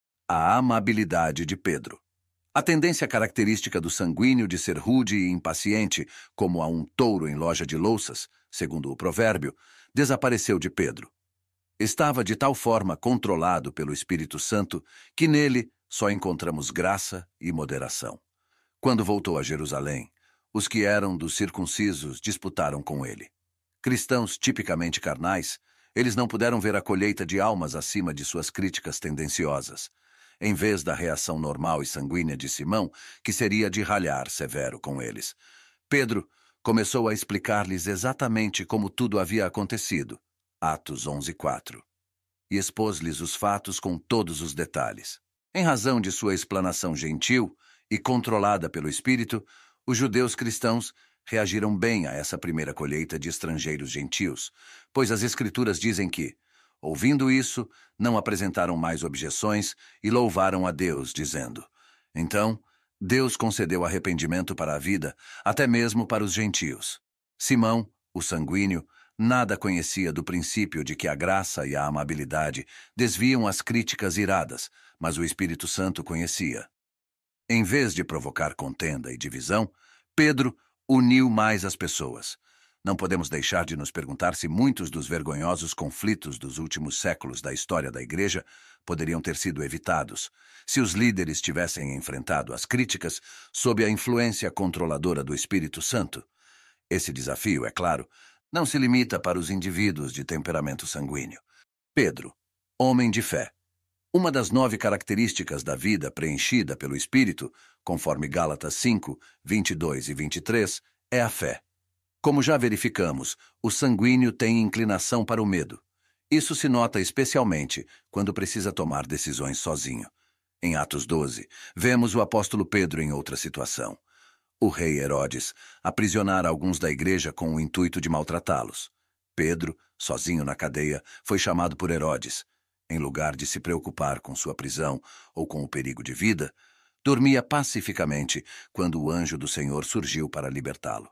A amabilidade de Pedro. A tendência característica do sanguíneo de ser rude e impaciente, como a um touro em loja de louças, segundo o provérbio, desapareceu de Pedro. Estava de tal forma controlado pelo Espírito Santo que nele só encontramos graça e moderação. Quando voltou a Jerusalém, os que eram dos circuncisos disputaram com ele. Cristãos tipicamente carnais, eles não puderam ver a colheita de almas acima de suas críticas tendenciosas, em vez da reação normal e sanguínea de Simão, que seria de ralhar severo com eles. Pedro começou a explicar-lhes exatamente como tudo havia acontecido, Atos 11:4, e expôs-lhes os fatos com todos os detalhes. Em razão de sua explanação gentil e controlada pelo Espírito, os judeus cristãos reagiram bem a essa primeira colheita de estrangeiros gentios, pois as Escrituras dizem que, ouvindo isso, não apresentaram mais objeções e louvaram a Deus, dizendo: Então, Deus concedeu arrependimento para a vida, até mesmo para os gentios. Simão, o sanguíneo, nada conhecia do princípio de que a graça e a amabilidade desviam as críticas iradas, mas o Espírito Santo conhecia. Em vez de provocar contenda e divisão, Pedro uniu mais as pessoas. Não podemos deixar de nos perguntar se muitos dos vergonhosos conflitos dos últimos séculos da história da Igreja poderiam ter sido evitados, se os líderes tivessem enfrentado as críticas sob a influência controladora do Espírito Santo. Esse desafio, é claro, não se limita para os indivíduos de temperamento sanguíneo. Pedro, homem de fé. Uma das 9 características da vida preenchida pelo Espírito, conforme Gálatas 5, 22 e 23, é a fé. Como já verificamos, o sanguíneo tem inclinação para o medo. Isso se nota especialmente quando precisa tomar decisões sozinho. Em Atos 12, vemos o apóstolo Pedro em outra situação. O rei Herodes aprisionara alguns da igreja com o intuito de maltratá-los. Pedro, sozinho na cadeia, foi chamado por Herodes. Em lugar de se preocupar com sua prisão ou com o perigo de vida, dormia pacificamente quando o anjo do Senhor surgiu para libertá-lo.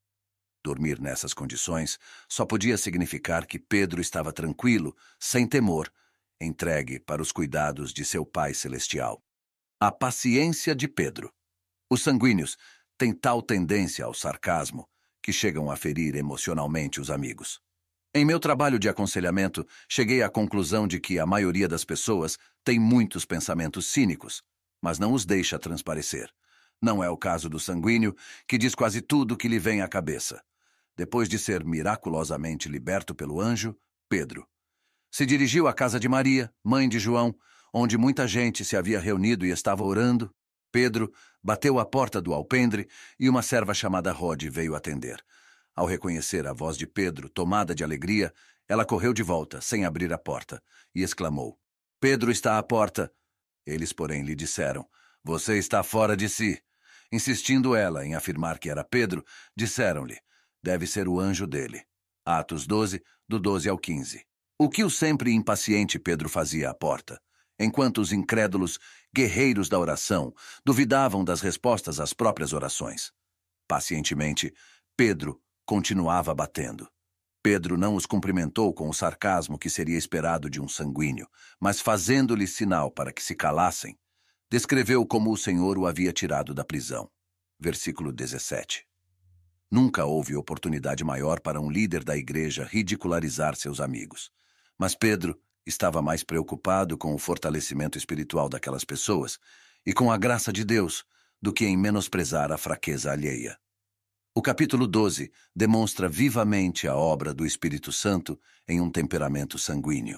Dormir nessas condições só podia significar que Pedro estava tranquilo, sem temor, entregue para os cuidados de seu Pai Celestial. A paciência de Pedro. Os sanguíneos têm tal tendência ao sarcasmo que chegam a ferir emocionalmente os amigos. Em meu trabalho de aconselhamento, cheguei à conclusão de que a maioria das pessoas tem muitos pensamentos cínicos, mas não os deixa transparecer. Não é o caso do sanguíneo, que diz quase tudo o que lhe vem à cabeça. Depois de ser miraculosamente liberto pelo anjo, Pedro se dirigiu à casa de Maria, mãe de João, onde muita gente se havia reunido e estava orando. Pedro bateu à porta do alpendre e uma serva chamada Rode veio atender. Ao reconhecer a voz de Pedro, tomada de alegria, ela correu de volta, sem abrir a porta, e exclamou: Pedro está à porta. Eles, porém, lhe disseram: Você está fora de si. Insistindo ela em afirmar que era Pedro, disseram-lhe: Deve ser o anjo dele. Atos 12, do 12 ao 15. O que o sempre impaciente Pedro fazia à porta? enquanto os incrédulos, guerreiros da oração, duvidavam das respostas às próprias orações. Pacientemente, Pedro continuava batendo. Pedro não os cumprimentou com o sarcasmo que seria esperado de um sanguíneo, mas fazendo-lhes sinal para que se calassem, descreveu como o Senhor o havia tirado da prisão. Versículo 17. Nunca houve oportunidade maior para um líder da igreja ridicularizar seus amigos. Mas Pedro estava mais preocupado com o fortalecimento espiritual daquelas pessoas e com a graça de Deus do que em menosprezar a fraqueza alheia. O capítulo 12 demonstra vivamente a obra do Espírito Santo em um temperamento sanguíneo.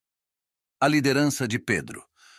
A liderança de Pedro.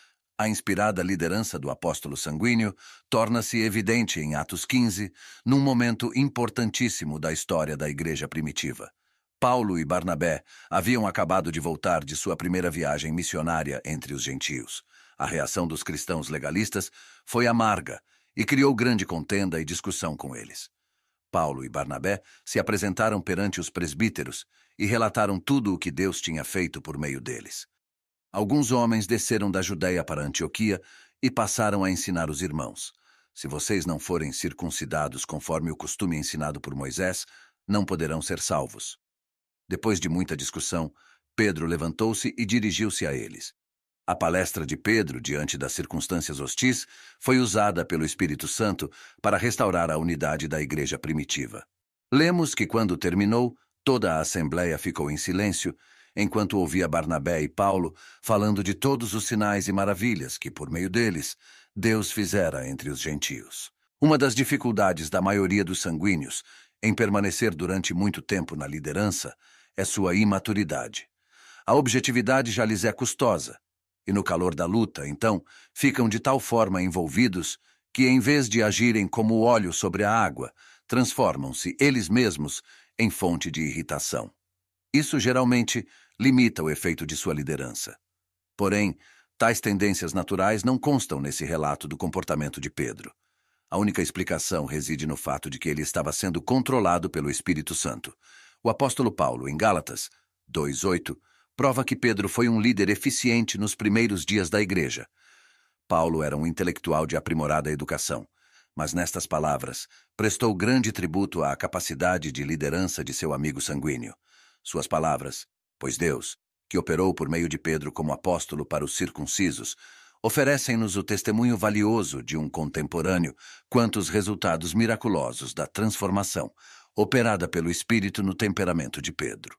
A inspirada liderança do apóstolo sanguíneo torna-se evidente em Atos 15, num momento importantíssimo da história da igreja primitiva. Paulo e Barnabé haviam acabado de voltar de sua primeira viagem missionária entre os gentios. A reação dos cristãos legalistas foi amarga e criou grande contenda e discussão com eles. Paulo e Barnabé se apresentaram perante os presbíteros e relataram tudo o que Deus tinha feito por meio deles. Alguns homens desceram da Judeia para Antioquia e passaram a ensinar os irmãos: se vocês não forem circuncidados conforme o costume ensinado por Moisés, não poderão ser salvos. Depois de muita discussão, Pedro levantou-se e dirigiu-se a eles. A palestra de Pedro, diante das circunstâncias hostis, foi usada pelo Espírito Santo para restaurar a unidade da igreja primitiva. Lemos que, quando terminou, toda a assembleia ficou em silêncio, enquanto ouvia Barnabé e Paulo falando de todos os sinais e maravilhas que, por meio deles, Deus fizera entre os gentios. Uma das dificuldades da maioria dos sanguíneos em permanecer durante muito tempo na liderança é sua imaturidade. A objetividade já lhes é custosa, e no calor da luta, então, ficam de tal forma envolvidos que, em vez de agirem como óleo sobre a água, transformam-se eles mesmos em fonte de irritação. Isso geralmente limita o efeito de sua liderança. Porém, tais tendências naturais não constam nesse relato do comportamento de Pedro. A única explicação reside no fato de que ele estava sendo controlado pelo Espírito Santo. O apóstolo Paulo, em Gálatas 2:8, prova que Pedro foi um líder eficiente nos primeiros dias da igreja. Paulo era um intelectual de aprimorada educação, mas nestas palavras prestou grande tributo à capacidade de liderança de seu amigo sanguíneo. Suas palavras: pois Deus, que operou por meio de Pedro como apóstolo para os circuncisos, oferecem-nos o testemunho valioso de um contemporâneo quanto os resultados miraculosos da transformação operada pelo Espírito no temperamento de Pedro.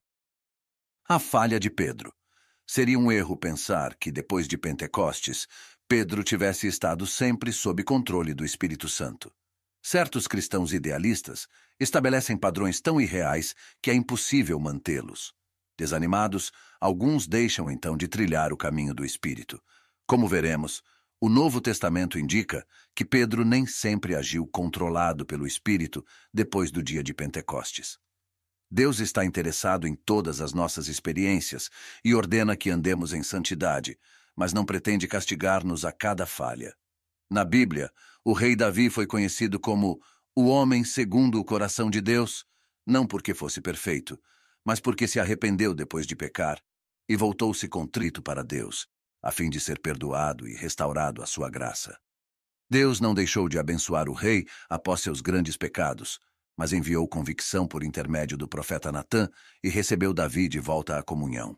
A falha de Pedro. Seria um erro pensar que, depois de Pentecostes, Pedro tivesse estado sempre sob controle do Espírito Santo. Certos cristãos idealistas estabelecem padrões tão irreais que é impossível mantê-los. Desanimados, alguns deixam então de trilhar o caminho do Espírito. Como veremos, o Novo Testamento indica que Pedro nem sempre agiu controlado pelo Espírito depois do dia de Pentecostes. Deus está interessado em todas as nossas experiências e ordena que andemos em santidade, mas não pretende castigar-nos a cada falha. Na Bíblia, o rei Davi foi conhecido como o homem segundo o coração de Deus, não porque fosse perfeito, mas porque se arrependeu depois de pecar e voltou-se contrito para Deus, a fim de ser perdoado e restaurado à sua graça. Deus não deixou de abençoar o rei após seus grandes pecados, mas enviou convicção por intermédio do profeta Natã e recebeu Davi de volta à comunhão.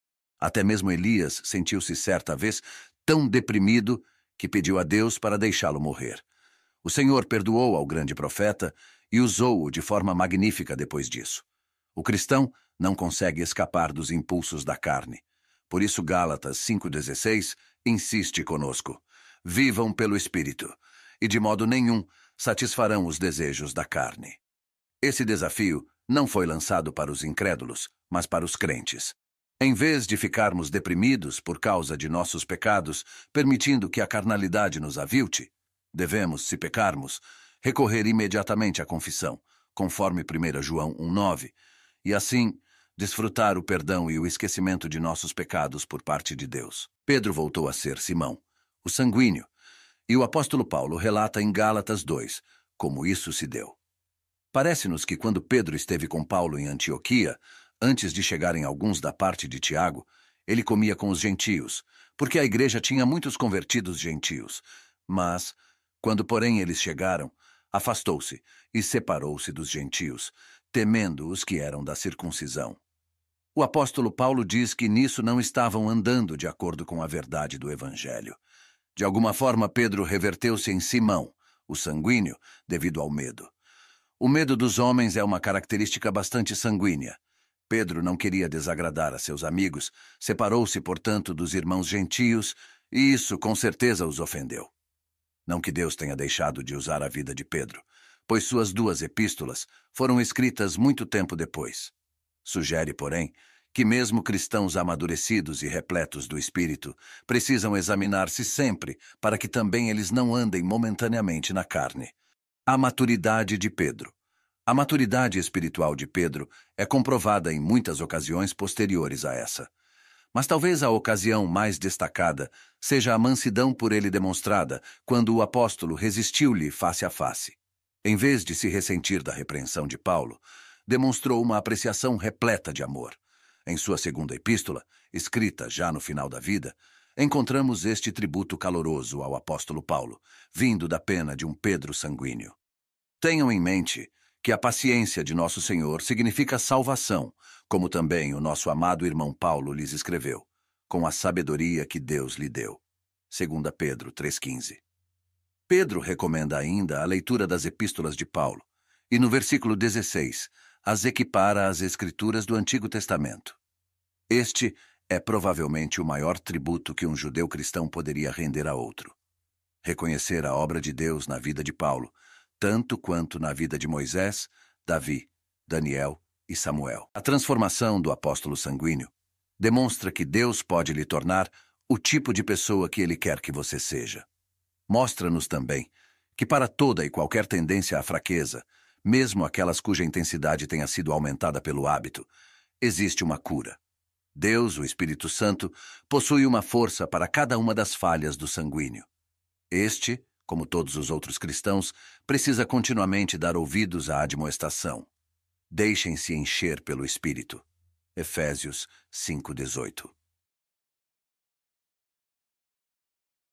Até mesmo Elias sentiu-se certa vez tão deprimido que pediu a Deus para deixá-lo morrer. O Senhor perdoou ao grande profeta e usou-o de forma magnífica depois disso. O cristão não consegue escapar dos impulsos da carne. Por isso Gálatas 5,16 insiste conosco: vivam pelo Espírito, e de modo nenhum satisfarão os desejos da carne. Esse desafio não foi lançado para os incrédulos, mas para os crentes. Em vez de ficarmos deprimidos por causa de nossos pecados, permitindo que a carnalidade nos avilte, devemos, se pecarmos, recorrer imediatamente à confissão, conforme 1 João 1,9, e assim desfrutar o perdão e o esquecimento de nossos pecados por parte de Deus. Pedro voltou a ser Simão, o sanguíneo, e o apóstolo Paulo relata em Gálatas 2 como isso se deu. Parece-nos que quando Pedro esteve com Paulo em Antioquia, antes de chegarem alguns da parte de Tiago, ele comia com os gentios, porque a igreja tinha muitos convertidos gentios. Mas, quando porém eles chegaram, afastou-se e separou-se dos gentios, temendo os que eram da circuncisão. O apóstolo Paulo diz que nisso não estavam andando de acordo com a verdade do evangelho. De alguma forma, Pedro reverteu-se em Simão, o sanguíneo, devido ao medo. O medo dos homens é uma característica bastante sanguínea. Pedro não queria desagradar a seus amigos, separou-se, portanto, dos irmãos gentios, e isso com certeza os ofendeu. Não que Deus tenha deixado de usar a vida de Pedro, pois suas 2 epístolas foram escritas muito tempo depois. Sugere, porém, que mesmo cristãos amadurecidos e repletos do Espírito precisam examinar-se sempre para que também eles não andem momentaneamente na carne. A maturidade de Pedro. A maturidade espiritual de Pedro é comprovada em muitas ocasiões posteriores a essa. Mas talvez a ocasião mais destacada seja a mansidão por ele demonstrada quando o apóstolo resistiu-lhe face a face. Em vez de se ressentir da repreensão de Paulo, demonstrou uma apreciação repleta de amor. Em sua 2ª epístola, escrita já no final da vida, encontramos este tributo caloroso ao apóstolo Paulo, vindo da pena de um Pedro sanguíneo. Tenham em mente que a paciência de nosso Senhor significa salvação, como também o nosso amado irmão Paulo lhes escreveu, com a sabedoria que Deus lhe deu. 2 Pedro 3,15. Pedro recomenda ainda a leitura das epístolas de Paulo, e no versículo 16, as equipara às Escrituras do Antigo Testamento. Este é provavelmente o maior tributo que um judeu cristão poderia render a outro. Reconhecer a obra de Deus na vida de Paulo, tanto quanto na vida de Moisés, Davi, Daniel e Samuel. A transformação do apóstolo sanguíneo demonstra que Deus pode lhe tornar o tipo de pessoa que Ele quer que você seja. Mostra-nos também que para toda e qualquer tendência à fraqueza, mesmo aquelas cuja intensidade tenha sido aumentada pelo hábito, existe uma cura. Deus, o Espírito Santo, possui uma força para cada uma das falhas do sanguíneo. Este, como todos os outros cristãos, precisa continuamente dar ouvidos à admoestação. Deixem-se encher pelo Espírito. Efésios 5:18.